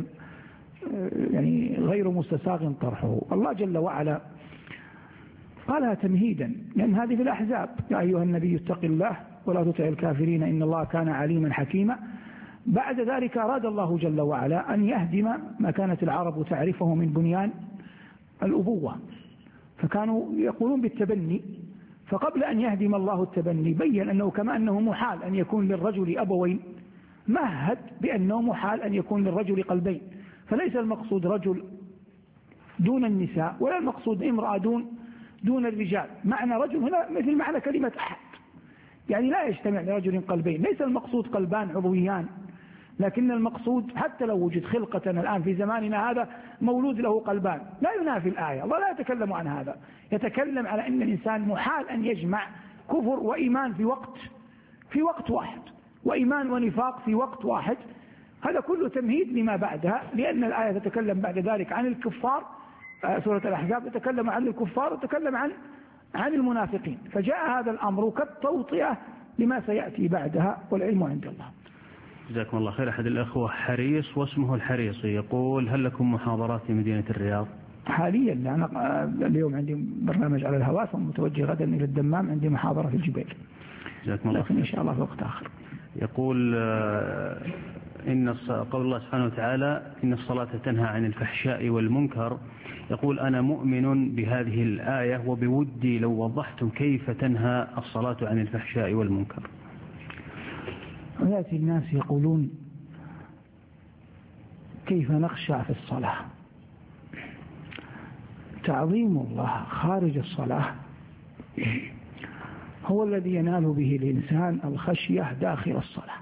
غير مستساغ طرحه. الله جل وعلا قالها تمهيدا، لأن هذه في الأحزاب: يا أيها النبي اتق الله ولا تطع الكافرين إن الله كان عليما حكيما. بعد ذلك أراد الله جل وعلا أن يهدم ما كانت العرب تعرفه من بنيان الأبوة، فكانوا يقولون بالتبني. فقبل أن يهدم الله التبني بين أنه كما أنه محال أن يكون للرجل أبوين، مهد بأنه محال أن يكون للرجل قلبين. فليس المقصود رجل دون النساء، ولا المقصود امرأة دون الرجال. معنى رجل هنا مثل معنى كلمة أحد، يعني لا يجتمع لرجل قلبين. ليس المقصود قلبان عضويان، لكن المقصود حتى لو وجد خلقة الآن في زماننا هذا مولود له قلبان، لا ينافي الآية. الله لا يتكلم عن هذا، يتكلم على أن الإنسان محال أن يجمع كفر وإيمان في وقت واحد، وإيمان ونفاق في وقت واحد. هذا كله تمهيد لما بعدها، لأن الآية تتكلم بعد ذلك عن الكفار. سورة الأحزاب تتكلم عن الكفار وتتكلم عن المنافقين، فجاء هذا الأمر كالتوطئة لما سيأتي بعدها، والعلم عند الله. جزاكم الله خير. أحد الأخوة حريص واسمه الحريصي يقول: هل لكم محاضرات في مدينة الرياض؟ حاليا أنا اليوم عندي برنامج على الهواء، ثم متوجه غدا إلى الدمام، عندي محاضرة في الجبيل. جزاكم الله خير. إن شاء الله في وقت آخر. يقول قول الله سبحانه وتعالى: إن الصلاة تنهى عن الفحشاء والمنكر. يقول: أنا مؤمن بهذه الآية، وبودي لو وضحتم كيف تنهى الصلاة عن الفحشاء والمنكر. ويأتي الناس يقولون كيف نخشع في الصلاة. تعظيم الله خارج الصلاة هو الذي ينال به الإنسان الخشية داخل الصلاة.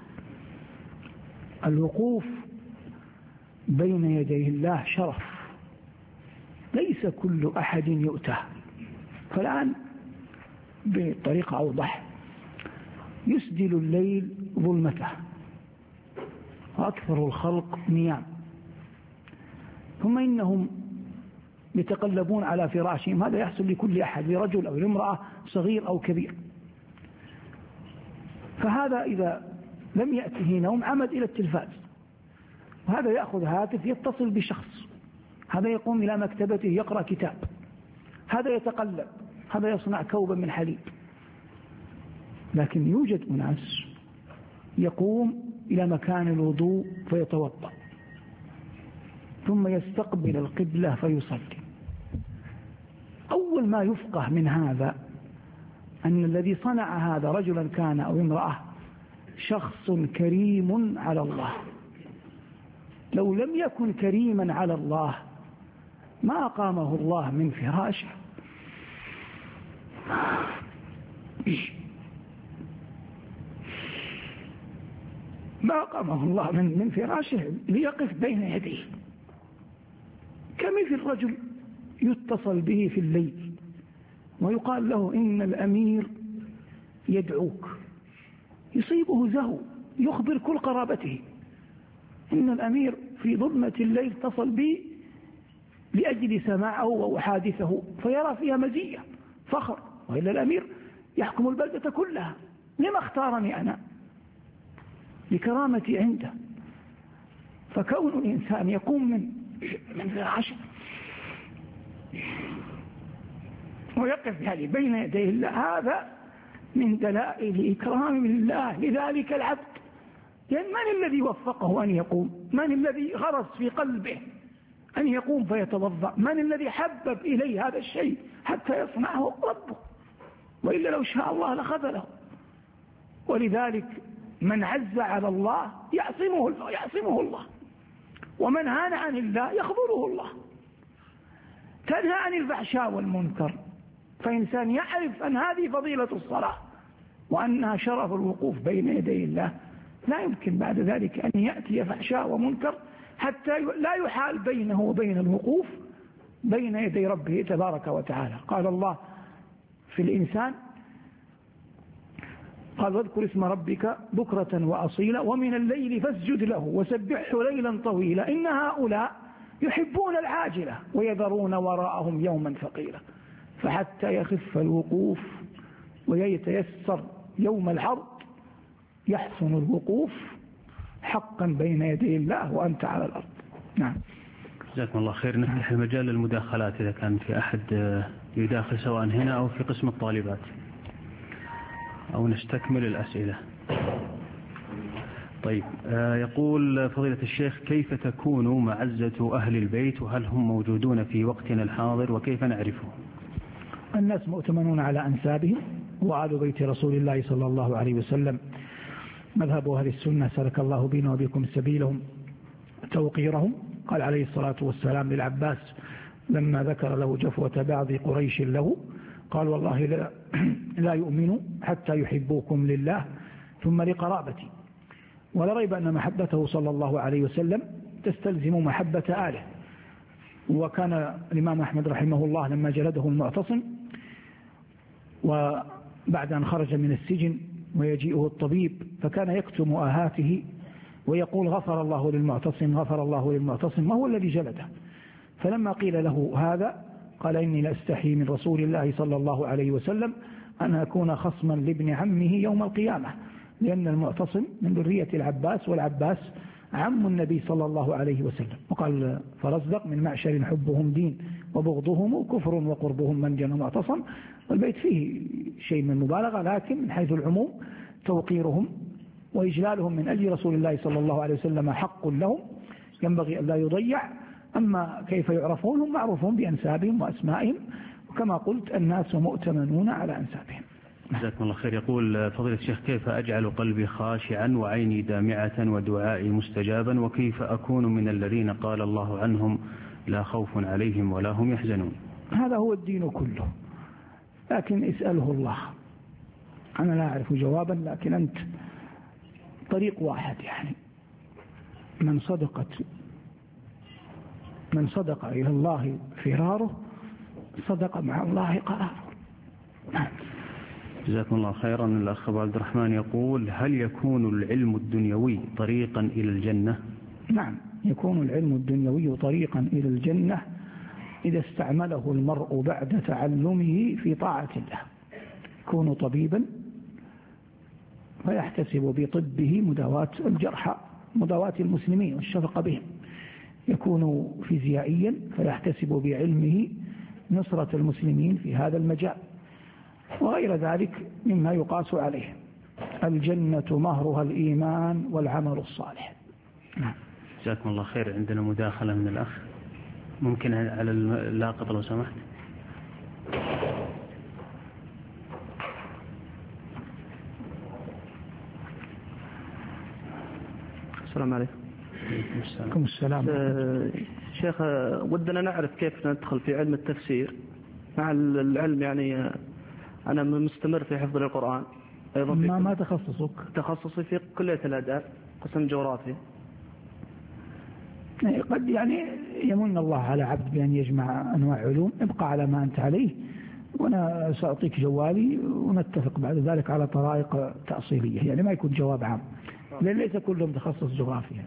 الوقوف بين يدي الله شرف، ليس كل أحد يؤتى. فالآن بطريقة أوضح: يسدل الليل ظلمته وأكثر الخلق نيام، ثم إنهم يتقلبون على فراشهم. هذا يحصل لكل أحد، لرجل أو لامرأة، صغير أو كبير. فهذا إذا لم يأته نوم عمد إلى التلفاز، وهذا يأخذ هاتف يتصل بشخص، هذا يقوم إلى مكتبته يقرأ كتاب، هذا يتقلب، هذا يصنع كوبا من حليب. لكن يوجد أناس يقوم إلى مكان الوضوء فيتوضأ، ثم يستقبل القبلة فيصلي. أول ما يفقه من هذا أن الذي صنع هذا رجلا كان أو امرأة شخص كريم على الله. لو لم يكن كريما على الله ما أقامه الله من فراشه، ما أقامه الله من فراشه ليقف بين يديه. كمثل رجل يتصل به في الليل ويقال له إن الأمير يدعوك، يصيبه زهو، يخبر كل قرابته إن الأمير في ظلمة الليل اتصل بي لأجل سماعه وحادثه، فيرى فيها مزية فخر، وإلا الأمير يحكم البلدة كلها، لما اختارني أنا؟ لكرامتي عنده. فكون الإنسان يقوم من فراشه ويقف يعني بين يدي الله، هذا من دلائل إكرام الله لذلك العبد. يعني من الذي وفقه أن يقوم؟ من الذي غرس في قلبه أن يقوم فيتوضأ؟ من الذي حبب إليه هذا الشيء حتى يصنعه؟ ربه، وإلا لو شاء الله لخذله. ولذلك من عز على الله يعصمه الله، ومن هان عن الله يخذله الله. تنهى عن الفحشاء والمنكر، فإنسان يعرف أن هذه فضيلة الصلاة وأنها شرف الوقوف بين يدي الله، لا يمكن بعد ذلك أن يأتي فحشاء ومنكر حتى لا يحال بينه وبين الوقوف بين يدي ربه تبارك وتعالى. قال الله في الإنسان، قال واذكر اسم ربك بكرة وأصيلا ومن الليل فاسجد له وسبحه ليلا طويلا إن هؤلاء يحبون العاجلة ويذرون وراءهم يوما ثقيلا. فحتى يخف الوقوف ويتيسر يوم العرض يحسن الوقوف حقا بين يدي الله وأنت على الأرض. نعم. جزاكم الله خير. نفتح المجال للمداخلات إذا كان في أحد يداخل سواء هنا أو في قسم الطالبات، أو نستكمل الأسئلة. طيب، يقول فضيلة الشيخ: كيف تكون معزة أهل البيت، وهل هم موجودون في وقتنا الحاضر، وكيف نعرفهم؟ الناس مؤتمنون على أنسابهم، وآل بيت رسول الله صلى الله عليه وسلم مذهب أهل السنة سلك الله بنا وبكم سبيلهم توقيرهم. قال عليه الصلاة والسلام للعباس لما ذكر له جفوة بعض قريش له، قال والله لا يؤمن حتى يحبوكم لله ثم لقرابتي. ولا ريب أن محبته صلى الله عليه وسلم تستلزم محبة آله. وكان الإمام أحمد رحمه الله لما جلده المعتصم وبعد أن خرج من السجن ويجيئه الطبيب، فكان يكتم آهاته ويقول غفر الله للمعتصم غفر الله للمعتصم، وهو الذي جلده. فلما قيل له هذا قال إني لأستحي من رسول الله صلى الله عليه وسلم أن أكون خصما لابن عمه يوم القيامة، لأن المعتصم من ذرية العباس، والعباس عم النبي صلى الله عليه وسلم. وقال فرزدق من معشر حبهم دين وبغضهم كفر وقربهم منجن معتصم. والبيت فيه شيء من المبالغة، لكن من حيث العموم توقيرهم وإجلالهم من أجل رسول الله صلى الله عليه وسلم حق لهم ينبغي أن لا يضيع. أما كيف يعرفون؟ هم معروفون بأنسابهم وأسمائهم، وكما قلت الناس مؤتمنون على أنسابهم. جزاكم الله خير. يقول فضيلة الشيخ: كيف أجعل قلبي خاشعا وعيني دامعة ودعائي مستجابا، وكيف أكون من الذين قال الله عنهم لا خوف عليهم ولا هم يحزنون؟ هذا هو الدين كله، لكن اسأله الله. أنا لا أعرف جوابا، لكن أنت طريق واحد، يعني من صدق إلى الله فراره صدق مع الله قراره. جزاكم الله خيرا. الأخ أبو عبد الرحمن يقول: هل يكون العلم الدنيوي طريقا إلى الجنة؟ نعم، يكون العلم الدنيوي طريقا إلى الجنة إذا استعمله المرء بعد تعلمه في طاعة الله. يكون طبيبا فيحتسب بطبه مداواة الجرحى، مداواة المسلمين والشفقة بهم. يكون فيزيائيا فيحتسب بعلمه نصرة المسلمين في هذا المجال، وغير ذلك مما يقاس عليه. الجنة مهرها الإيمان والعمل الصالح. جزاكم الله خير. عندنا مداخلة من الأخ، ممكن على اللاقط لو سمحت. السلام عليكم. عليكم السلام. شيخ، ودنا نعرف كيف ندخل في علم التفسير مع العلم، يعني أنا مستمر في حفظ القرآن أيضا. ما تخصصك؟ تخصصي في كلية الآداب، قسم جغرافيا. قد يعني يمن الله على عبد بأن يجمع أنواع علوم. ابقى على ما أنت عليه وأنا سأعطيك جوالي ونتفق بعد ذلك على طرائق تأصيلية، يعني ما يكون جواب عام لأن ليس كلهم تخصص جغرافيا.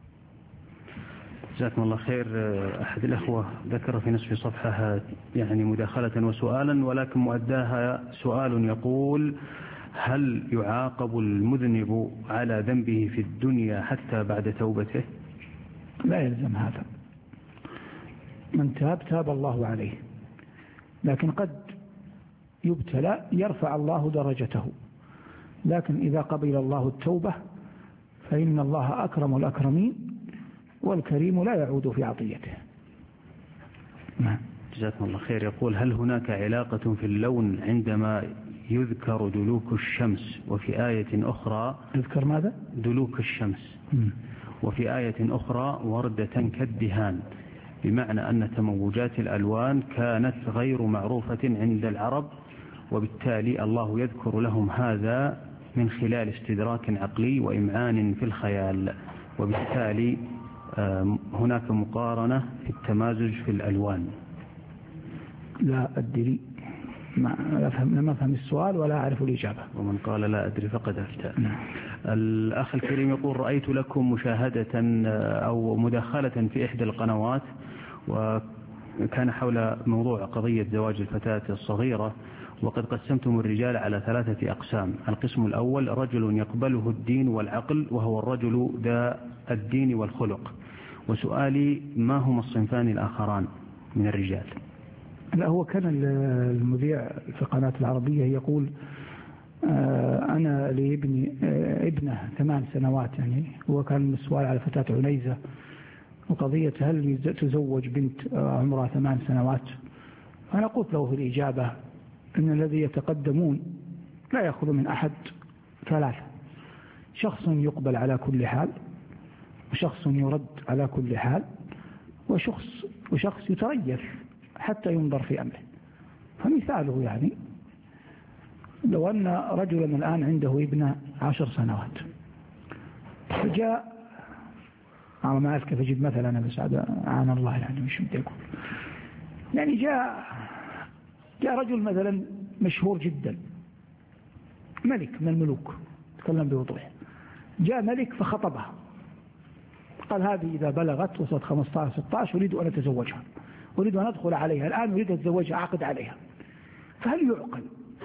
جزاكم الله خير. أحد الأخوة ذكر في نصف صفحة يعني مداخلة وسؤالا، ولكن مؤداها سؤال يقول: هل يعاقب المذنب على ذنبه في الدنيا حتى بعد توبته؟ لا يلزم هذا. من تاب تاب الله عليه، لكن قد يبتلى يرفع الله درجته، لكن إذا قبل الله التوبة فإن الله أكرم الأكرمين والكريم لا يعود في عطيته. جزاكم الله خير. يقول: هل هناك علاقة في اللون عندما يذكر دلوك الشمس وفي آية أخرى يذكر ماذا؟ دلوك الشمس وفي آية أخرى وردة كالدهان، بمعنى أن تموجات الألوان كانت غير معروفة عند العرب، وبالتالي الله يذكر لهم هذا من خلال استدراك عقلي وإمعان في الخيال، وبالتالي هناك مقارنة في التمازج في الألوان. لا أدري، ما أفهم السؤال ولا أعرف الإجابة. ومن قال لا أدري فقد أفتى. الأخ الكريم يقول: رأيت لكم مشاهدة أو مداخلة في إحدى القنوات، وكان حول موضوع قضية زواج الفتاة الصغيرة، وقد قسمتم الرجال على 3 أقسام. القسم الأول: رجل يقبله الدين والعقل وهو الرجل ذا الدين والخلق. وسؤالي: ما هما الصنفان الآخران من الرجال؟ لا، هو كان المذيع في قناة العربية يقول: أنا لابني ابنه 8 سنوات، يعني هو كان السؤال على فتاة عنيزة وقضية هل تزوج بنت عمرها 8 سنوات. أنا قلت له في الإجابة أن الذي يتقدمون لا يأخذ من أحد 3: شخص يقبل على كل حال، وشخص يرد على كل حال، وشخص يتريث حتى ينظر في أمره. فمثاله يعني لو أن رجلا الآن عنده ابن 10 سنوات، فجاء ما أعرف كيف أجيب مثلا، أنا بس عان الله يعني مش بدي أقول، يعني جاء رجل مثلا مشهور جدا، ملك من الملوك، تكلم بوضوح، جاء ملك فخطبها، قال: هذه إذا بلغت وصلت 15-16 أريد أن أتزوجها، أريد أن أدخل عليها الآن، أريد أن أتزوجها، أعقد عليها. فهل يعقل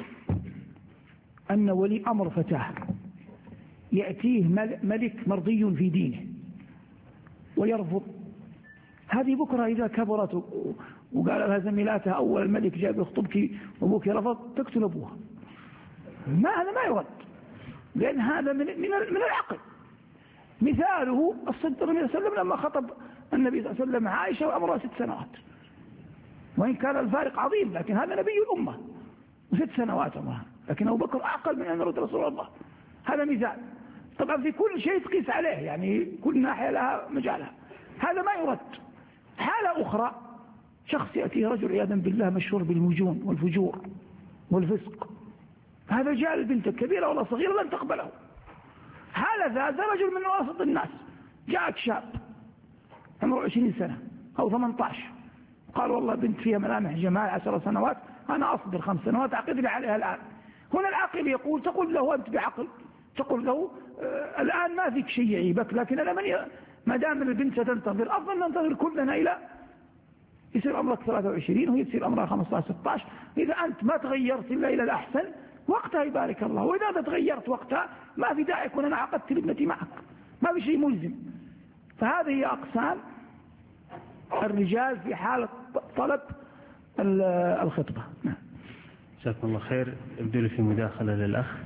أن ولي أمر فتاة يأتيه ملك مرضي في دينه ويرفض؟ هذه بكرة إذا كبرت وقال لها زميلاتها: أول الملك جاء يخطبك وأبوك رفض، تقتل أبوها. هذا ما يرد، لأن هذا من العقل. مثاله الصدق النبي صلى الله عليه وسلم لما خطب النبي صلى الله عليه وسلم عائشة وعمرها 6 سنوات، وإن كان الفارق عظيم لكن هذا نبي الأمة و6 سنوات عمرها، لكن أبو بكر أعقل من أن يرد رسول الله. هذا مثال. طبعا في كل شيء تقيس عليه، يعني كل ناحية لها مجالها، هذا ما يرد. حالة أخرى: شخص يأتيه رجل عياذا بالله مشهور بالمجون والفجور والفسق، هذا جاء البنت الكبيرة ولا صغيرة لن تقبله. هذا رجل من وسط الناس، جاءك شاب عمره 20 سنة أو 18، قال: والله بنت فيها ملامح جمال 10 سنوات، أنا أصبر 5 سنوات أعقد لي عليها الآن. هنا العاقل تقول له أنت بعقل، تقول له الآن ما فيك شيء يعيبك، لكن أنا ما دام البنت ستنتظر أفضل ننتظر كلنا إلى يصير عمرك 23 وهي تصير عمرها 15-16. إذا أنت ما تغيرت إلا إلى الأحسن وقتها يبارك الله، وإذا تغيرت وقتها ما في داعي يكون أنا عقدت لابنتي معك، ما في شيء ملزم. فهذه هي أقسام الرجال في حالة طلب الخطبة. جزاكم الله خير. ابدو لي في مداخلة للأخ.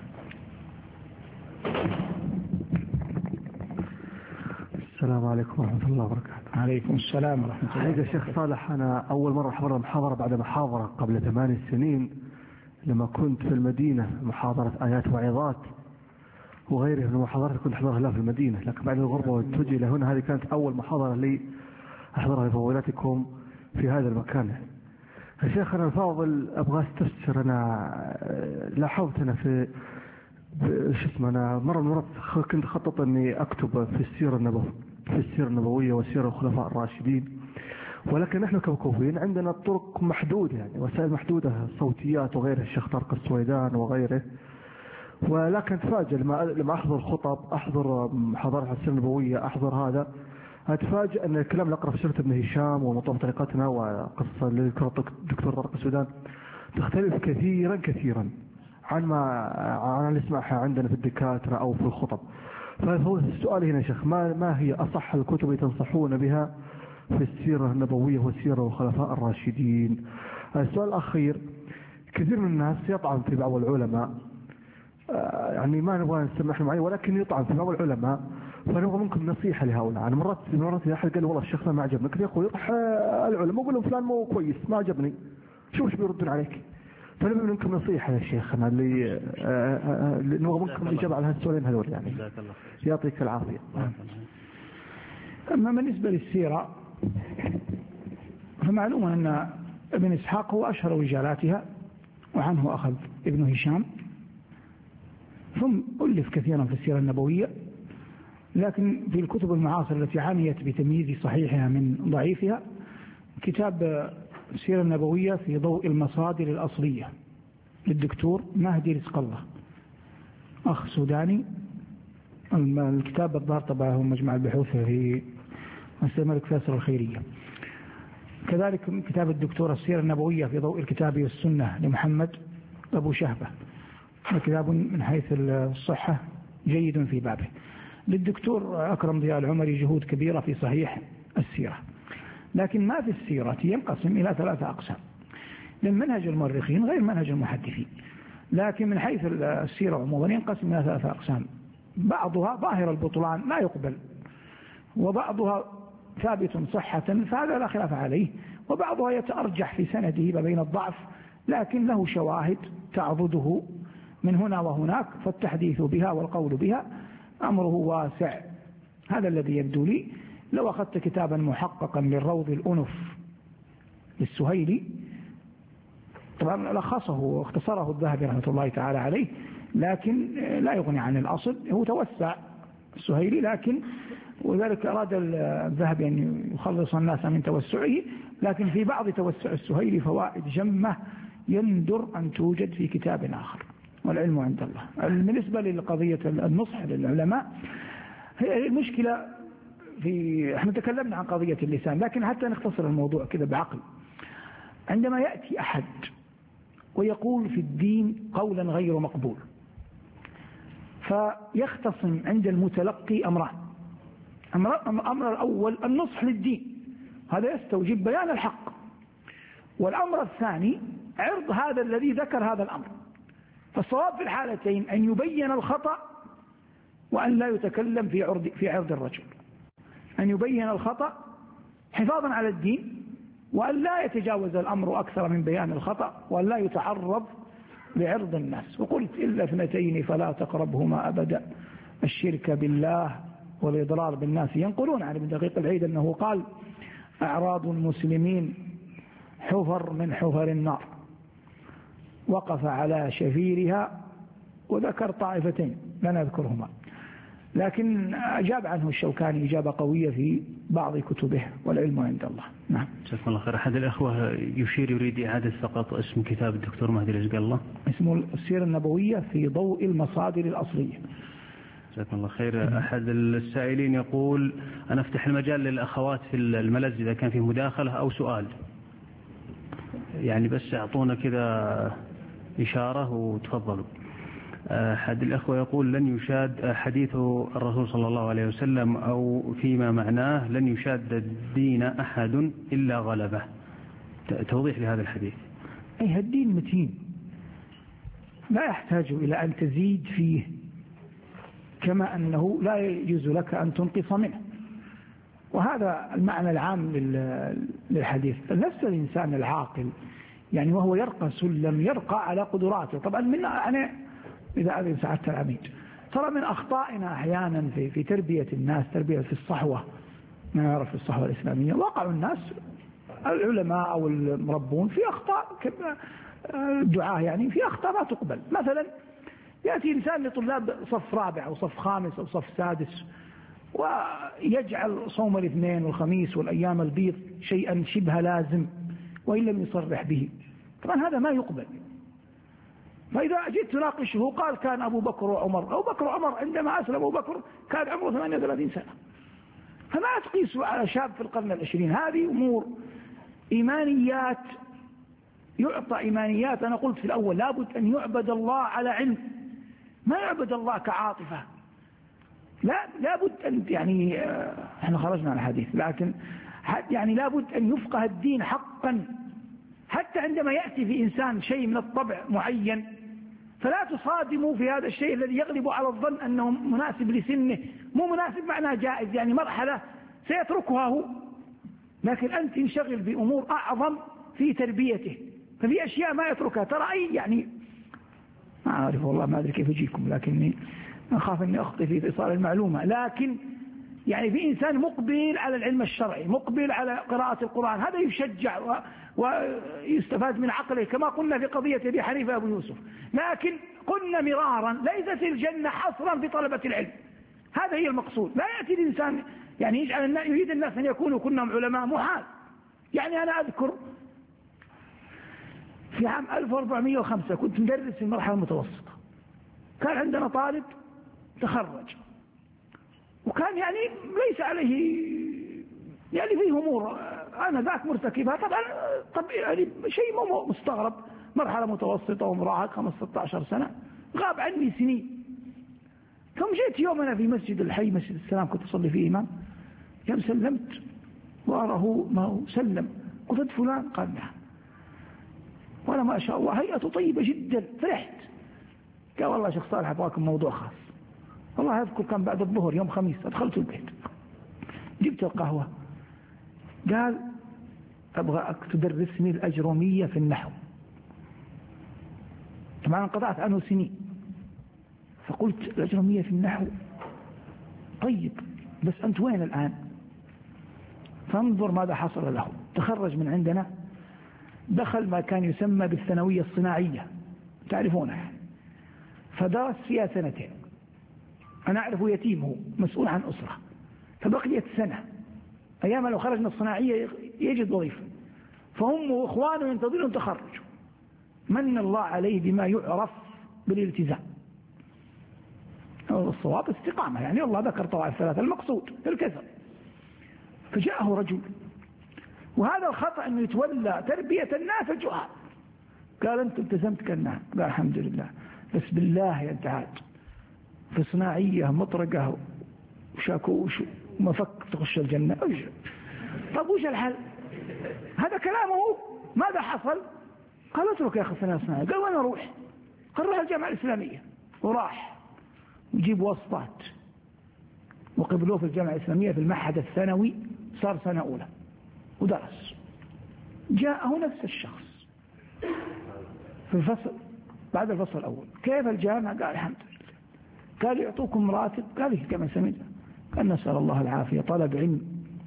السلام عليكم ورحمة الله وبركاته. عليكم السلام ورحمة الله وبركاته. يا شيخ صالح، أنا أول مرة حضرت محاضرة بعد محاضرة قبل 8 سنين لما كنت في المدينة، محاضرة آيات وعظات، وغيره من المحاضرات كنت أحضرها لا في المدينة، لكن بعد الغربة والتوجه إلى هنا هذه كانت أول محاضرة لي أحضرها لفضيلتكم في هذا المكان. يا شيخنا الفاضل أبغى أستفسر، أنا لاحظت أنا في أنا مرة من المرات كنت خطط أني أكتب في السيرة النبوية وسيرة الخلفاء الراشدين، ولكن نحن كمكوفين عندنا طرق محدودة، يعني وسائل محدودة، صوتيات وغيرها، الشيخ طارق السويدان وغيره. ولكن تفاجئ لما أحضر خطب، أحضر محاضرات على السيرة النبوية، أحضر هذا، أتفاجئ أن الكلام اللي أقرأ في سيرة ابن هشام ومطابق طريقتنا وقصة اللي ذكرها الدكتور طارق السويدان تختلف كثيرا عن اللي نسمعها عندنا في الدكاترة أو في الخطب. فهو السؤال هنا يا شيخ، ما هي أصح الكتب اللي تنصحون بها في السيرة النبوية والسيرة والخلفاء الراشدين؟ السؤال الأخير، كثير من الناس يطعن في بعض العلماء، يعني ما نبغى نسمح معي، ولكن يطعن في بعض العلماء، فنبغى منكم نصيحة لهؤلاء. أنا مرات إذا أحد قال والله الشيخ ما عجبني، كذا يقول يطح العلماء ويقول لهم فلان مو كويس ما عجبني، شوف بيردون عليك. فنبغى منكم نصيحة يا شيخنا اللي نبغى منكم الإجابة على هالسؤالين هذول، يعني يعطيك العافية. أما بالنسبة للسيرة فمعلوم أن ابن إسحاق هو أشهر رجالاتها، وعنه أخذ ابن هشام، ثم ألف كثيرا في السيرة النبوية. لكن في الكتب المعاصرة التي عنيت بتمييز صحيحها من ضعيفها كتاب السيرة النبوية في ضوء المصادر الأصلية للدكتور مهدي رزق الله، أخ سوداني. الكتاب الظاهر طبعه مجمع البحوث في مؤسسة الملك فيصل الخيرية. كذلك كتاب الدكتور السيرة النبوية في ضوء الكتاب والسنة لمحمد أبو شهبة، كتاب من حيث الصحة جيد في بابه. للدكتور أكرم ضياء العمري جهود كبيرة في صحيح السيرة. لكن ما في السيرة ينقسم إلى 3 أقسام، للمنهج المؤرخين غير منهج المحدثين. لكن من حيث السيرة عموما ينقسم إلى 3 أقسام، بعضها ظاهر البطلان لا يقبل، وبعضها ثابت صحة فهذا لا خلاف عليه، وبعضها يتأرجح في سنده ما بين الضعف لكن له شواهد تعضده من هنا وهناك، فالتحديث بها والقول بها أمره واسع. هذا الذي يبدو لي. لو أخذت كتابا محققا للروض الأنف للسهيلي، طبعا لخصه واختصره الذهبي رحمة الله تعالى عليه، لكن لا يغني عن الأصل. هو توسع السهيلي، لكن وذلك أراد الذهبي أن يخلص الناس من توسعه، لكن في بعض توسع السهيلي فوائد جمة يندر أن توجد في كتاب آخر، والعلم عند الله. بالنسبة لقضية النصح للعلماء، هي المشكلة احنا تكلمنا عن قضية اللسان، لكن حتى نختصر الموضوع كذا بعقل. عندما يأتي أحد ويقول في الدين قولا غير مقبول، فيختصم عند المتلقي أمران. الأمر الأول النصح للدين، هذا يستوجب بيان الحق، والأمر الثاني عرض هذا الذي ذكر هذا الأمر. فالصواب في الحالتين أن يبين الخطأ وأن لا يتكلم في عرض الرجل، أن يبين الخطأ حفاظا على الدين، وأن لا يتجاوز الأمر أكثر من بيان الخطأ، وأن لا يتعرض لعرض الناس. وقلت إلا 2 فلا تقربهما أبدا، الشرك بالله والإضرار بالناس. ينقلون عن ابن دقيق العيد أنه قال: أعراض المسلمين حفر من حفر النار، وقف على شفيرها، وذكر طائفتين لا نذكرهما، لكن أجاب عنه الشوكاني إجابة قوية في بعض كتبه، والعلم عند الله. نعم. جزاكم الله خير. أحد الأخوة يريد إعادة فقط اسم كتاب الدكتور مهدي رزق الله. اسمه السيرة النبوية في ضوء المصادر الأصلية. جزاكم الله خير. أحد السائلين يقول: أنا أفتح المجال للأخوات في الملز إذا كان في مداخلة أو سؤال، يعني بس أعطونا كذا إشارة وتفضلوا. أحد الأخوة يقول: لن يشاد حديث الرسول صلى الله عليه وسلم أو فيما معناه لن يشاد الدين أحد إلا غلبه. توضيح لهذا الحديث. أي الدين متين لا يحتاج إلى أن تزيد فيه، كما أنه لا يجوز لك أن تنقص منه. وهذا المعنى العام للحديث. نفس الإنسان العاقل يعني وهو يرقى سلم يرقى على قدراته. طبعا أنا إذا أذن سعادة العميد ترى من أخطائنا أحيانا في تربية الناس، تربية في الصحوة، ما يعرف في الصحوة الإسلامية، وقع الناس العلماء أو المربون في أخطاء، الدعاة يعني في أخطاء لا تقبل. مثلا يأتي إنسان لطلاب صف رابع أو صف خامس أو صف سادس ويجعل صوم الاثنين والخميس والأيام البيض شيئا شبه لازم وإن لم يصرح به، طبعا هذا ما يقبل. فإذا جئت تناقشه قال كان أبو بكر وعمر، أبو بكر وعمر عندما أسلم أبو بكر كان عمره 38 سنة، فما تقيسوا على شاب في القرن العشرين. هذه أمور إيمانيات، يعطى إيمانيات. أنا قلت في الأول لابد أن يعبد الله على علم، ما يعبد الله كعاطفة. لابد أن يعني احنا خرجنا عن الحديث، لكن يعني لابد أن يفقه الدين حقا. حتى عندما يأتي في إنسان شيء من الطبع معين فلا تصادموا في هذا الشيء الذي يغلب على الظن أنه مناسب لسنه، مو مناسب معناه جائز، يعني مرحلة سيتركها هو، لكن أنت انشغل بأمور أعظم في تربيته، ففي أشياء ما يتركها. ترى أي يعني ما أعرف والله، ما أدري كيف أجيكم، لكني أخاف أني أخطئ في إيصال المعلومة. لكن يعني في إنسان مقبل على العلم الشرعي، مقبل على قراءة القرآن، هذا يشجع ويستفاد من عقله، كما قلنا في قضية أبي حنيفة أبو يوسف. لكن قلنا مرارا ليست الجنة حصرا في طلبة العلم، هذا هي المقصود. لا يأتي الإنسان يعني يريد الناس أن يكونوا كلهم علماء، محال. يعني أنا أذكر في عام 1405 كنت مدرس في المرحلة المتوسطة، كان عندنا طالب تخرج وكان يعني ليس عليه يعني فيه أمور أنا ذاك مرتكبها، طبعا يعني شيء مو مستغرب، مرحلة متوسطة ومراهق 15 سنة، غاب عني سنين. ثم جئت يوم أنا في مسجد الحي، مسجد السلام، كنت أصلي فيه إمام، يوم سلمت وأراه ما سلم، قلت فلان؟ قال نعم. وأنا ما شاء الله هيئته طيبة جدا، فرحت. قال والله شيخ صالح أبغاكم موضوع خاص. والله أذكر كان بعد الظهر يوم خميس، أدخلت البيت جبت القهوة، قال أبغاك تدرسني الأجرومية في النحو. طبعا انقطعت عنه سنين، فقلت الأجرومية في النحو طيب، بس أنت وين الآن؟ فانظر ماذا حصل له. تخرج من عندنا، دخل ما كان يسمى بالثانوية الصناعية، تعرفونها، فدرس فيها 2 سنين. أنا أعرفه يتيم، هو مسؤول عن أسرة، فبقيت سنة. أيام لو خرج من الصناعية يجد وظيفة، فهم وإخوانه ينتظرون تخرج. من الله عليه بما يعرف بالالتزام، الصواب استقامة، يعني الله ذكر طوائف 3، المقصود الكسر. فجاءه رجل، وهذا الخطأ أنه يتولى تربية الناس الجهال. قال أنت التزمت؟ قال نعم. قال الحمد لله، بس بالله يا انتعاد في صناعية مطرقة وشاكوش ومفك تخش الجنة. طب وش الحل؟ هذا كلامه. ماذا حصل؟ قال اترك يا أخي الثانوية الصناعية. قال وين أروح؟ قال روح الجامعة الإسلامية. وراح ويجيب واسطات وقبلوه في الجامعة الإسلامية في المعهد الثانوي، صار سنة أولى ودرس. جاءه نفس الشخص في الفصل بعد الفصل الأول، كيف الجامعة؟ قال الحمد لله. قال يعطوكم راتب؟ قال في الجامعة الإسلامية. قال نسأل الله العافية، طلب علم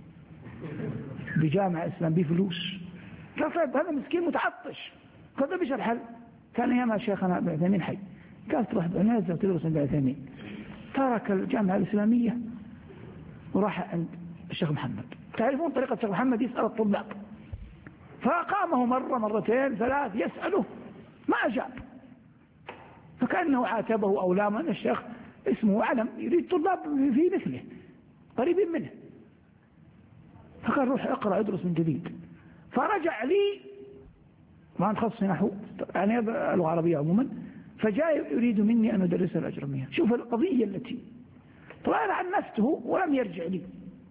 بجامعة إسلام بفلوس. قال طيب هذا مسكين متعطش. قال طيب ايش الحل؟ كان أيامها شيخنا ابن عثيمين حي. قال تروح بعنازة وتدرس عند عثيمين. ترك الجامعة الإسلامية وراح عند الشيخ محمد. تعرفون طريقة الشيخ محمد؟ يسأل الطلاب، فقامه مرة مرتين 3 يسأله ما أجاب، فكأنه عاتبه أو لام، أن الشيخ اسمه علم يريد طلاب في مثله قريبين منه. فقال روح اقرأ ادرس من جديد. فرجع لي، ما نخصص نحو يعني اللغة العربية عموما، فجاء يريد مني أن أدرس الأجرمية. شوف القضية التي طبعا أنا عنفته ولم يرجع لي.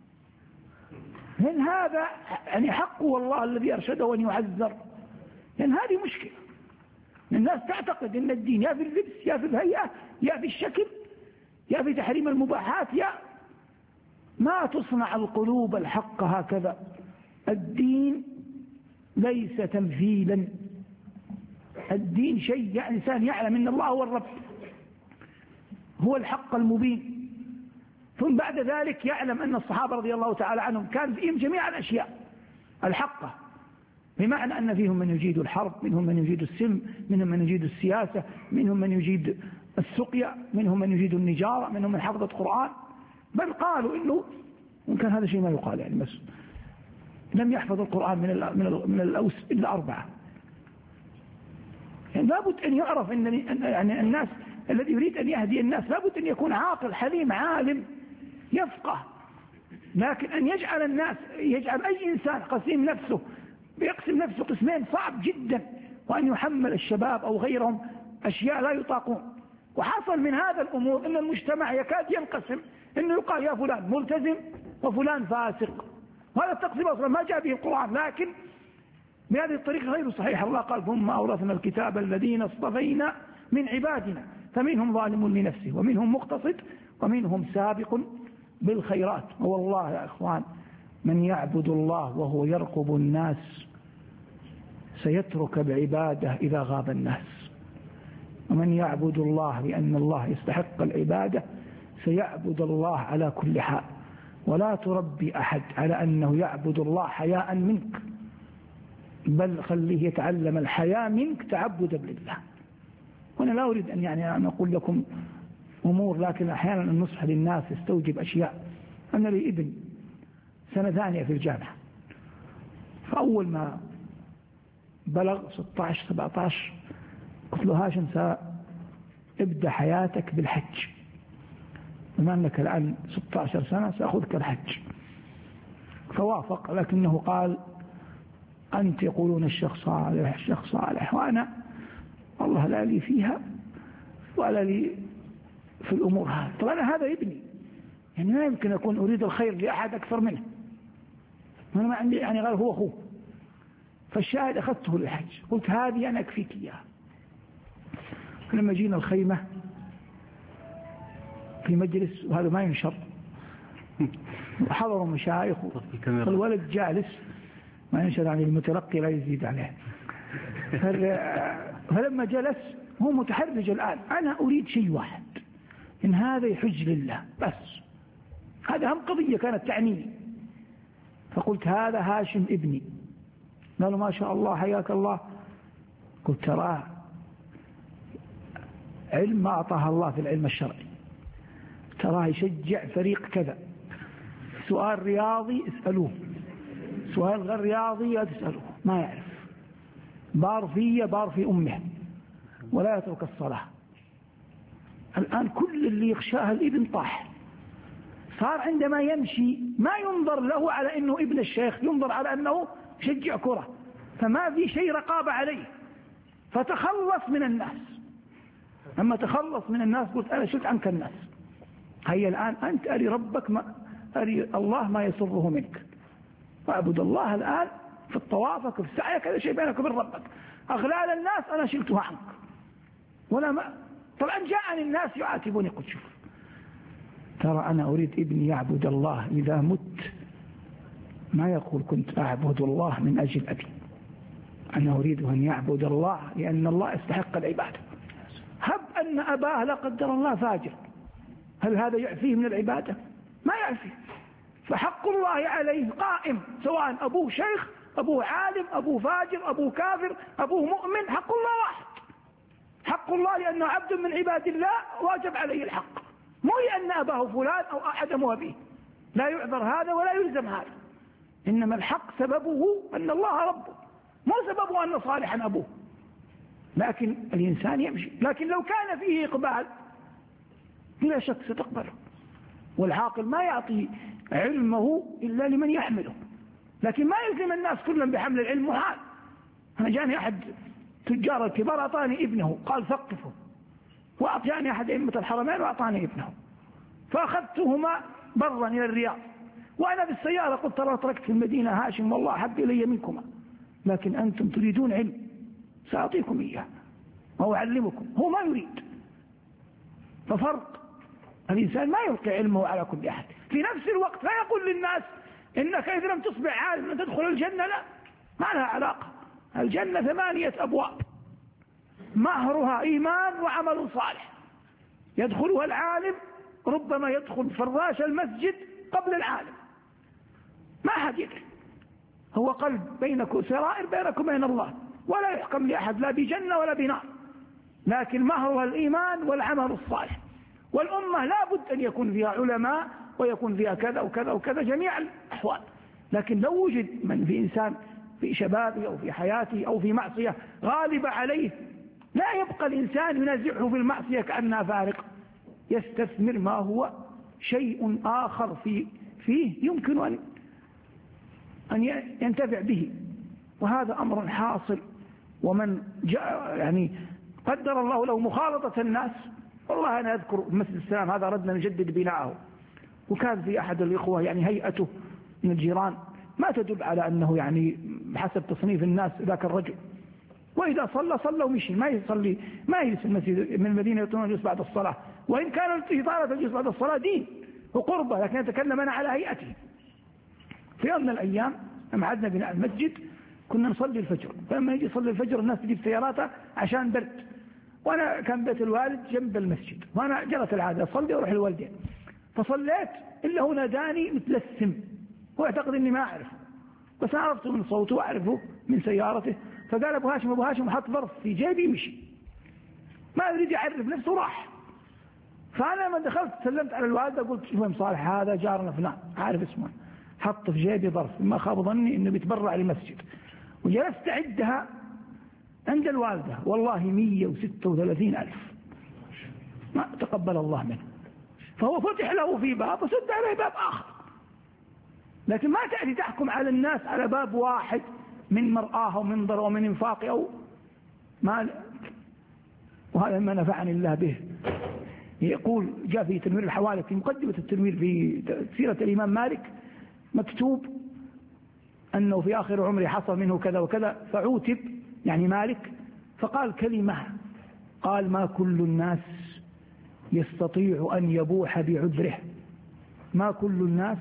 لأن هذا يعني حقه والله الذي أرشده أن يعذر، لأن هذه مشكلة. الناس تعتقد أن الدين يا في اللبس يا في الهيئة يا في الشكل يا في تحريم المباحات، يا ما تصنع القلوب الحق هكذا. الدين ليس تمثيلا، الدين شيء يعني إنسان يعلم أن الله هو الرب، هو الحق المبين. ثم بعد ذلك يعلم أن الصحابة رضي الله تعالى عنهم كان فيهم جميع الأشياء الحقة، بمعنى أن فيهم من يجيد الحرب، منهم من يجيد السلم، منهم من يجيد السياسة، منهم من يجيد السقيا، منهم من يجيد النجارة، منهم من حفظ القرآن. بل قالوا إنه وإن كان هذا شيء ما يقال يعني، بس لم يحفظ القرآن من الأوس إلا 4. يعني لابد أن يعرف أن يعني الناس الذي يريد أن يهدي الناس لابد أن يكون عاقل حليم عالم يفقه. لكن أن يجعل أي إنسان قسيم نفسه بيقسم نفسه قسمين صعب جدا، وأن يحمل الشباب أو غيرهم أشياء لا يطاقون. وحصل من هذا الأمور أن المجتمع يكاد ينقسم، أنه يقال يا فلان ملتزم وفلان فاسق، وهذا التقسيم أصلا ما جاء به القرآن، لكن بهذه الطريقة غير صحيحة. الله قال ثم أورثنا الكتاب الذين اصطفينا من عبادنا فمنهم ظالم لنفسه ومنهم مقتصد ومنهم سابق بالخيرات. والله يا إخوان من يعبد الله وهو يرقب الناس سيترك العبادة إذا غاب الناس، ومن يعبد الله لأن الله يستحق العبادة سيعبد الله على كل حال. ولا تربي أحد على أنه يعبد الله حياء منك، بل خليه يتعلم الحياء منك تعبدا لله. وأنا لا أريد أن أقول لكم أمور، لكن أحيانا النصح للناس يستوجب أشياء. أنا لي ابن سنة ثانية في الجامعة، فأول ما بلغ 16-17 قلت له هاشم سأبدأ حياتك بالحج، بما أنك الآن 16 سنة سأخذك الحج. فوافق، لكنه قال أنت يقولون الشيخ صالح الشيخ صالح، وأنا والله لا لي فيها ولا لي في الأمور هذه. طبعا هذا ابني، يعني ما يمكن أكون أريد الخير لأحد أكثر منه، أنا ما عندي يعني غير هو أخوه. فالشاهد أخذته للحج، قلت هذه أنا أكفيك إياها. لما جينا الخيمة في مجلس، وهذا ما ينشر، وحضروا مشايخ والولد جالس ما ينشر عن المتلقي لا يزيد عليه. فلما جلس هو متحرج الآن، أنا أريد شيء واحد، إن هذا يحج لله بس، هذا هم قضية كانت تعنيني. فقلت هذا هاشم ابني. قالوا ما شاء الله حياك الله. قلت ترى علم ما أعطاها الله في العلم الشرعي، تراه يشجع فريق كذا، سؤال رياضي اسألوه، سؤال غير رياضي لا تسألوه، ما يعرف، بار في أمه ولا يترك الصلاة. الآن كل اللي يخشاها الابن طاح. صار عندما يمشي ما ينظر له على أنه ابن الشيخ، ينظر على أنه يشجع كرة، فما في شيء رقابة عليه. فتخلص من الناس. أما تخلص من الناس قلت أنا شلت عنك الناس، هيا الآن أنت أري ربك أري الله ما يسره منك، واعبد الله الآن في الطوافك في سعيك، هذا شيء بينك وبين ربك. أغلال الناس أنا شلتها عنك. ولا ما طبعا جاءني الناس يعاتبوني، قلت شوف ترى أنا أريد ابني يعبد الله، إذا مت ما يقول كنت أعبد الله من أجل أبي، أنا أريد أن يعبد الله لأن الله يستحق العبادة. هب أن أباه لا قدر الله فاجر، هل هذا يعفيه من العبادة؟ ما يعفيه. فحق الله عليه قائم، سواء أبوه شيخ، أبوه عالم، أبوه فاجر، أبوه كافر، أبوه مؤمن، حق الله واحد. حق الله لأنه عبد من عباد الله واجب عليه الحق، مو لأن أباه فلان أو أحد أبيه، لا يعذر هذا ولا يلزم هذا. إنما الحق سببه أن الله ربه، مو سببه أن صالحا أبوه. لكن الإنسان يمشي، لكن لو كان فيه إقبال بلا شك ستقبله. والعاقل ما يعطي علمه إلا لمن يحمله، لكن ما يلزم الناس كلهم بحمل العلم محال. أنا جاني أحد تجار الكبار أعطاني ابنه، قال ثقفه، وأعطاني أحد أئمة الحرمين وأعطاني ابنه، فأخذتهما برا إلى الرياض، وأنا بالسيارة قلت ترى تركت في المدينة هاشم والله أحب إلي منكما، لكن أنتم تريدون علم سأعطيكم إياه وأعلمكم، هو ما يريد. ففرق، الإنسان ما يلقي علمه على كل أحد. في نفس الوقت لا يقول للناس إنك إذا لم تصبح عالم لن تدخل الجنة، لا، ما لها علاقة. الجنة 8 أبواب، مهرها إيمان وعمل صالح، يدخلها العالم ربما يدخل فراش المسجد قبل العالم، ما أحد يدري، هو قلب بينكم سرائر بينكم وبين الله، ولا يحكم لأحد لا بجنة ولا بنار، لكن مهرها الإيمان والعمل الصالح. والأمة لا بد أن يكون فيها علماء ويكون فيها كذا وكذا وكذا جميع الأحوال، لكن لو وجد من في إنسان في شبابه أو في حياته أو في معصية غالبة عليه، لا يبقى الإنسان ينازعه في المعصية كأنها فارق، يستثمر ما هو شيء آخر فيه يمكن أن ينتفع به، وهذا أمر حاصل. ومن يعني قدر الله له مخالطة الناس، والله أنا أذكر مسجد السلام هذا ردنا نجدد بناءه، وكان في أحد الإخوة يعني هيئته من الجيران ما تدل على أنه يعني بحسب تصنيف الناس ذاك الرجل، وإذا صلى ومشي، ما يصلي، ما يجلس المسجد من المدينة يطلون الجلوس بعد الصلاة، وإن كان إطالة الجلوس بعد الصلاة دين وقربة، لكن يتكلم أنا على هيئته. في يوم من الأيام لما عدنا بناء المسجد كنا نصلي الفجر، فلما يجي يصلي الفجر الناس تجيب سياراتها عشان برد، وأنا كان بيت الوالد جنب المسجد، وأنا جرت العادة أصلي وأروح الوالدين، فصليت إلا هو ناداني متلثم، هو اعتقد إني ما أعرف، بس عرفته من صوته وأعرفه من سيارته، فقال أبو هاشم أبو هاشم، وحط ظرف في جيبي مشي، ما يريد يعرف نفسه راح. فأنا لما دخلت سلمت على الوالدة قلت شوف صالح هذا جارنا فلان عارف اسمه، حط في جيبي ظرف، ما خاب ظني إنه بيتبرع للمسجد، وجلست أعدها عند الوالدة، والله 136,000 ما تقبل الله منه، فهو فتح له في باب وسد عليه باب آخر. لكن ما تأتي تحكم على الناس على باب واحد من مرآه ومنظر ومن انفاق أو ما، وهذا ما نفعني الله به. يقول جاء في تنوير الحوالك في مقدمة التنوير في سيرة الإمام مالك مكتوب أنه في آخر عمره حصل منه كذا وكذا، فعوتب يعني مالك، فقال كلمة، قال ما كل الناس يستطيع أن يبوح بعذره، ما كل الناس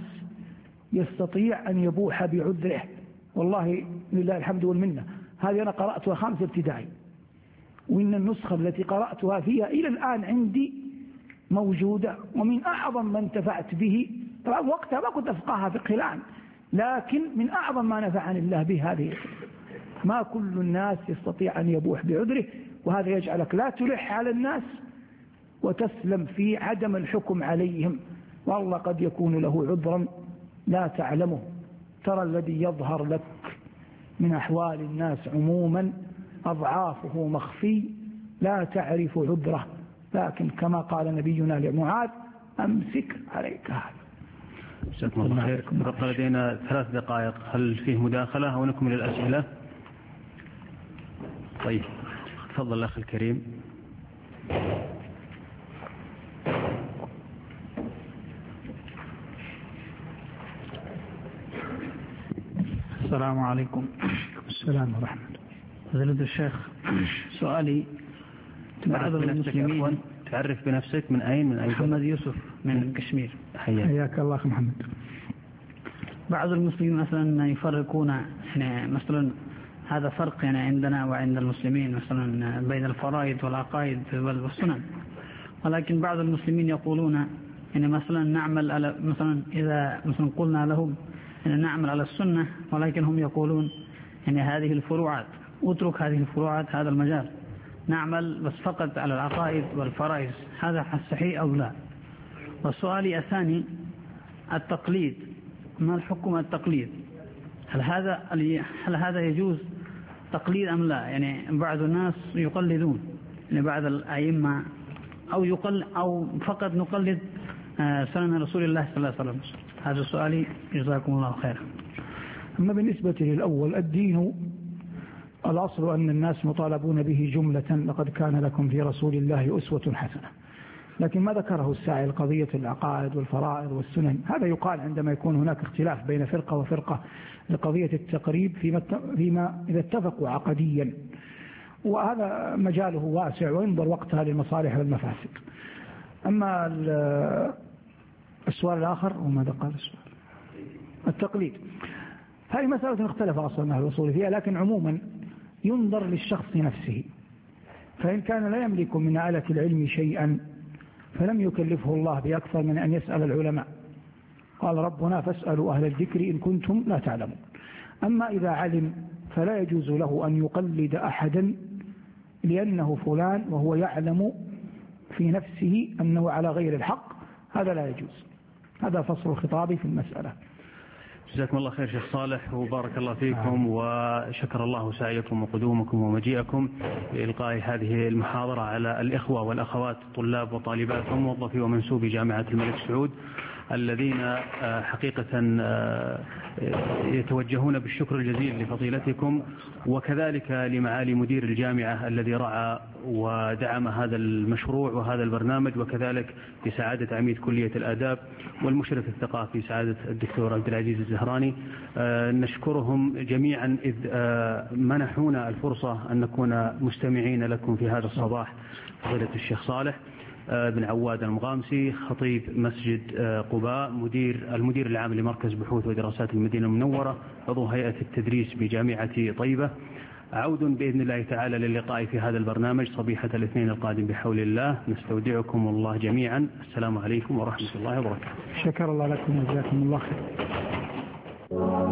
يستطيع أن يبوح بعذره، والله لله الحمد والمنة، هذه أنا قرأتها 5 ابتدائي، وإن النسخة التي قرأتها فيها إلى الآن عندي موجودة، ومن أعظم ما انتفعت به، طبعا وقتها ما كنت أفقهها فقه الآن، لكن من أعظم ما نفعني الله به هذه، ما كل الناس يستطيع أن يبوح بعذره، وهذا يجعلك لا تلح على الناس وتسلم في عدم الحكم عليهم، والله قد يكون له عذرا لا تعلمه. ترى الذي يظهر لك من أحوال الناس عموما أضعافه مخفي، لا تعرف عذره، لكن كما قال نبينا لمعاذ أمسك عليك هذا. جزاكم الله خير. بقى لدينا 3 دقائق، هل فيه مداخلة أو نكمل الأسئلة؟ طيب تفضل الأخ الكريم. السلام عليكم. السلام ورحمة الله. فضيلة الشيخ، سؤالي بعض المسلمين. تعرف بنفسك من أين؟ من أي؟ محمد يوسف من كشمير. حياك الله أخي محمد. بعض المسلمين مثلا يفرقون، يعني مثلا هذا فرق يعني عندنا وعند المسلمين مثلا بين الفرائض والعقائد والسنن، ولكن بعض المسلمين يقولون يعني مثلا نعمل على، مثلا إذا مثلا قلنا لهم أن نعمل على السنة، ولكن هم يقولون يعني هذه الفروعات، اترك هذه الفروعات، هذا المجال نعمل بس فقط على العقائد والفرائض، هذا صحيح أو لا؟ والسؤال الثاني التقليد، ما الحكم التقليد؟ هل هذا يجوز تقليد أم لا؟ يعني بعض الناس يقلدون يعني بعض الأئمة، أو فقط نقلد سنن رسول الله صلى الله عليه وسلم. هذا سؤالي، جزاكم الله خيرا. أما بالنسبة للأول، الدين الأصل أن الناس مطالبون به جملة، لقد كان لكم في رسول الله أسوة حسنة، لكن ما ذكره السائل قضية العقائد والفرائض والسنن، هذا يقال عندما يكون هناك اختلاف بين فرقة وفرقة لقضية التقريب فيما إذا اتفقوا عقديا، وهذا مجاله واسع وينظر وقتها للمصالح والمفاسد. أما السؤال الآخر، وماذا قال السؤال؟ التقليد، هذه مسألة اختلف أصلا أهل الأصول فيها، لكن عموما ينظر للشخص نفسه، فإن كان لا يملك من آلة العلم شيئا فلم يكلفه الله بأكثر من أن يسأل العلماء. قال ربنا فاسألوا أهل الذكر إن كنتم لا تعلمون. أما إذا علم فلا يجوز له أن يقلد أحدا لأنه فلان وهو يعلم في نفسه أنه على غير الحق، هذا لا يجوز. هذا فصل الخطاب في المسألة. جزاكم الله خير شيخ صالح، وبارك الله فيكم، وشكر الله سعيكم وقدومكم ومجيئكم لإلقاء هذه المحاضرة على الإخوة والأخوات طلاب وطالبات وموظفي ومنسوبي جامعة الملك سعود الذين حقيقة يتوجهون بالشكر الجزيل لفضيلتكم، وكذلك لمعالي مدير الجامعة الذي رعى ودعم هذا المشروع وهذا البرنامج، وكذلك لسعادة عميد كلية الآداب والمشرف الثقافي سعادة الدكتور عبد العزيز الزهراني. نشكرهم جميعا إذ منحونا الفرصة أن نكون مستمعين لكم في هذا الصباح. فضيلة الشيخ صالح بن عواد المغامسي خطيب مسجد قباء، المدير العام لمركز بحوث ودراسات المدينة المنورة، عضو هيئة التدريس بجامعة طيبة، عود بإذن الله تعالى للقاء في هذا البرنامج صبيحة الاثنين القادم بحول الله. نستودعكم الله جميعا. السلام عليكم ورحمة الله وبركاته. شكر الله لكم وجزاكم الله خير.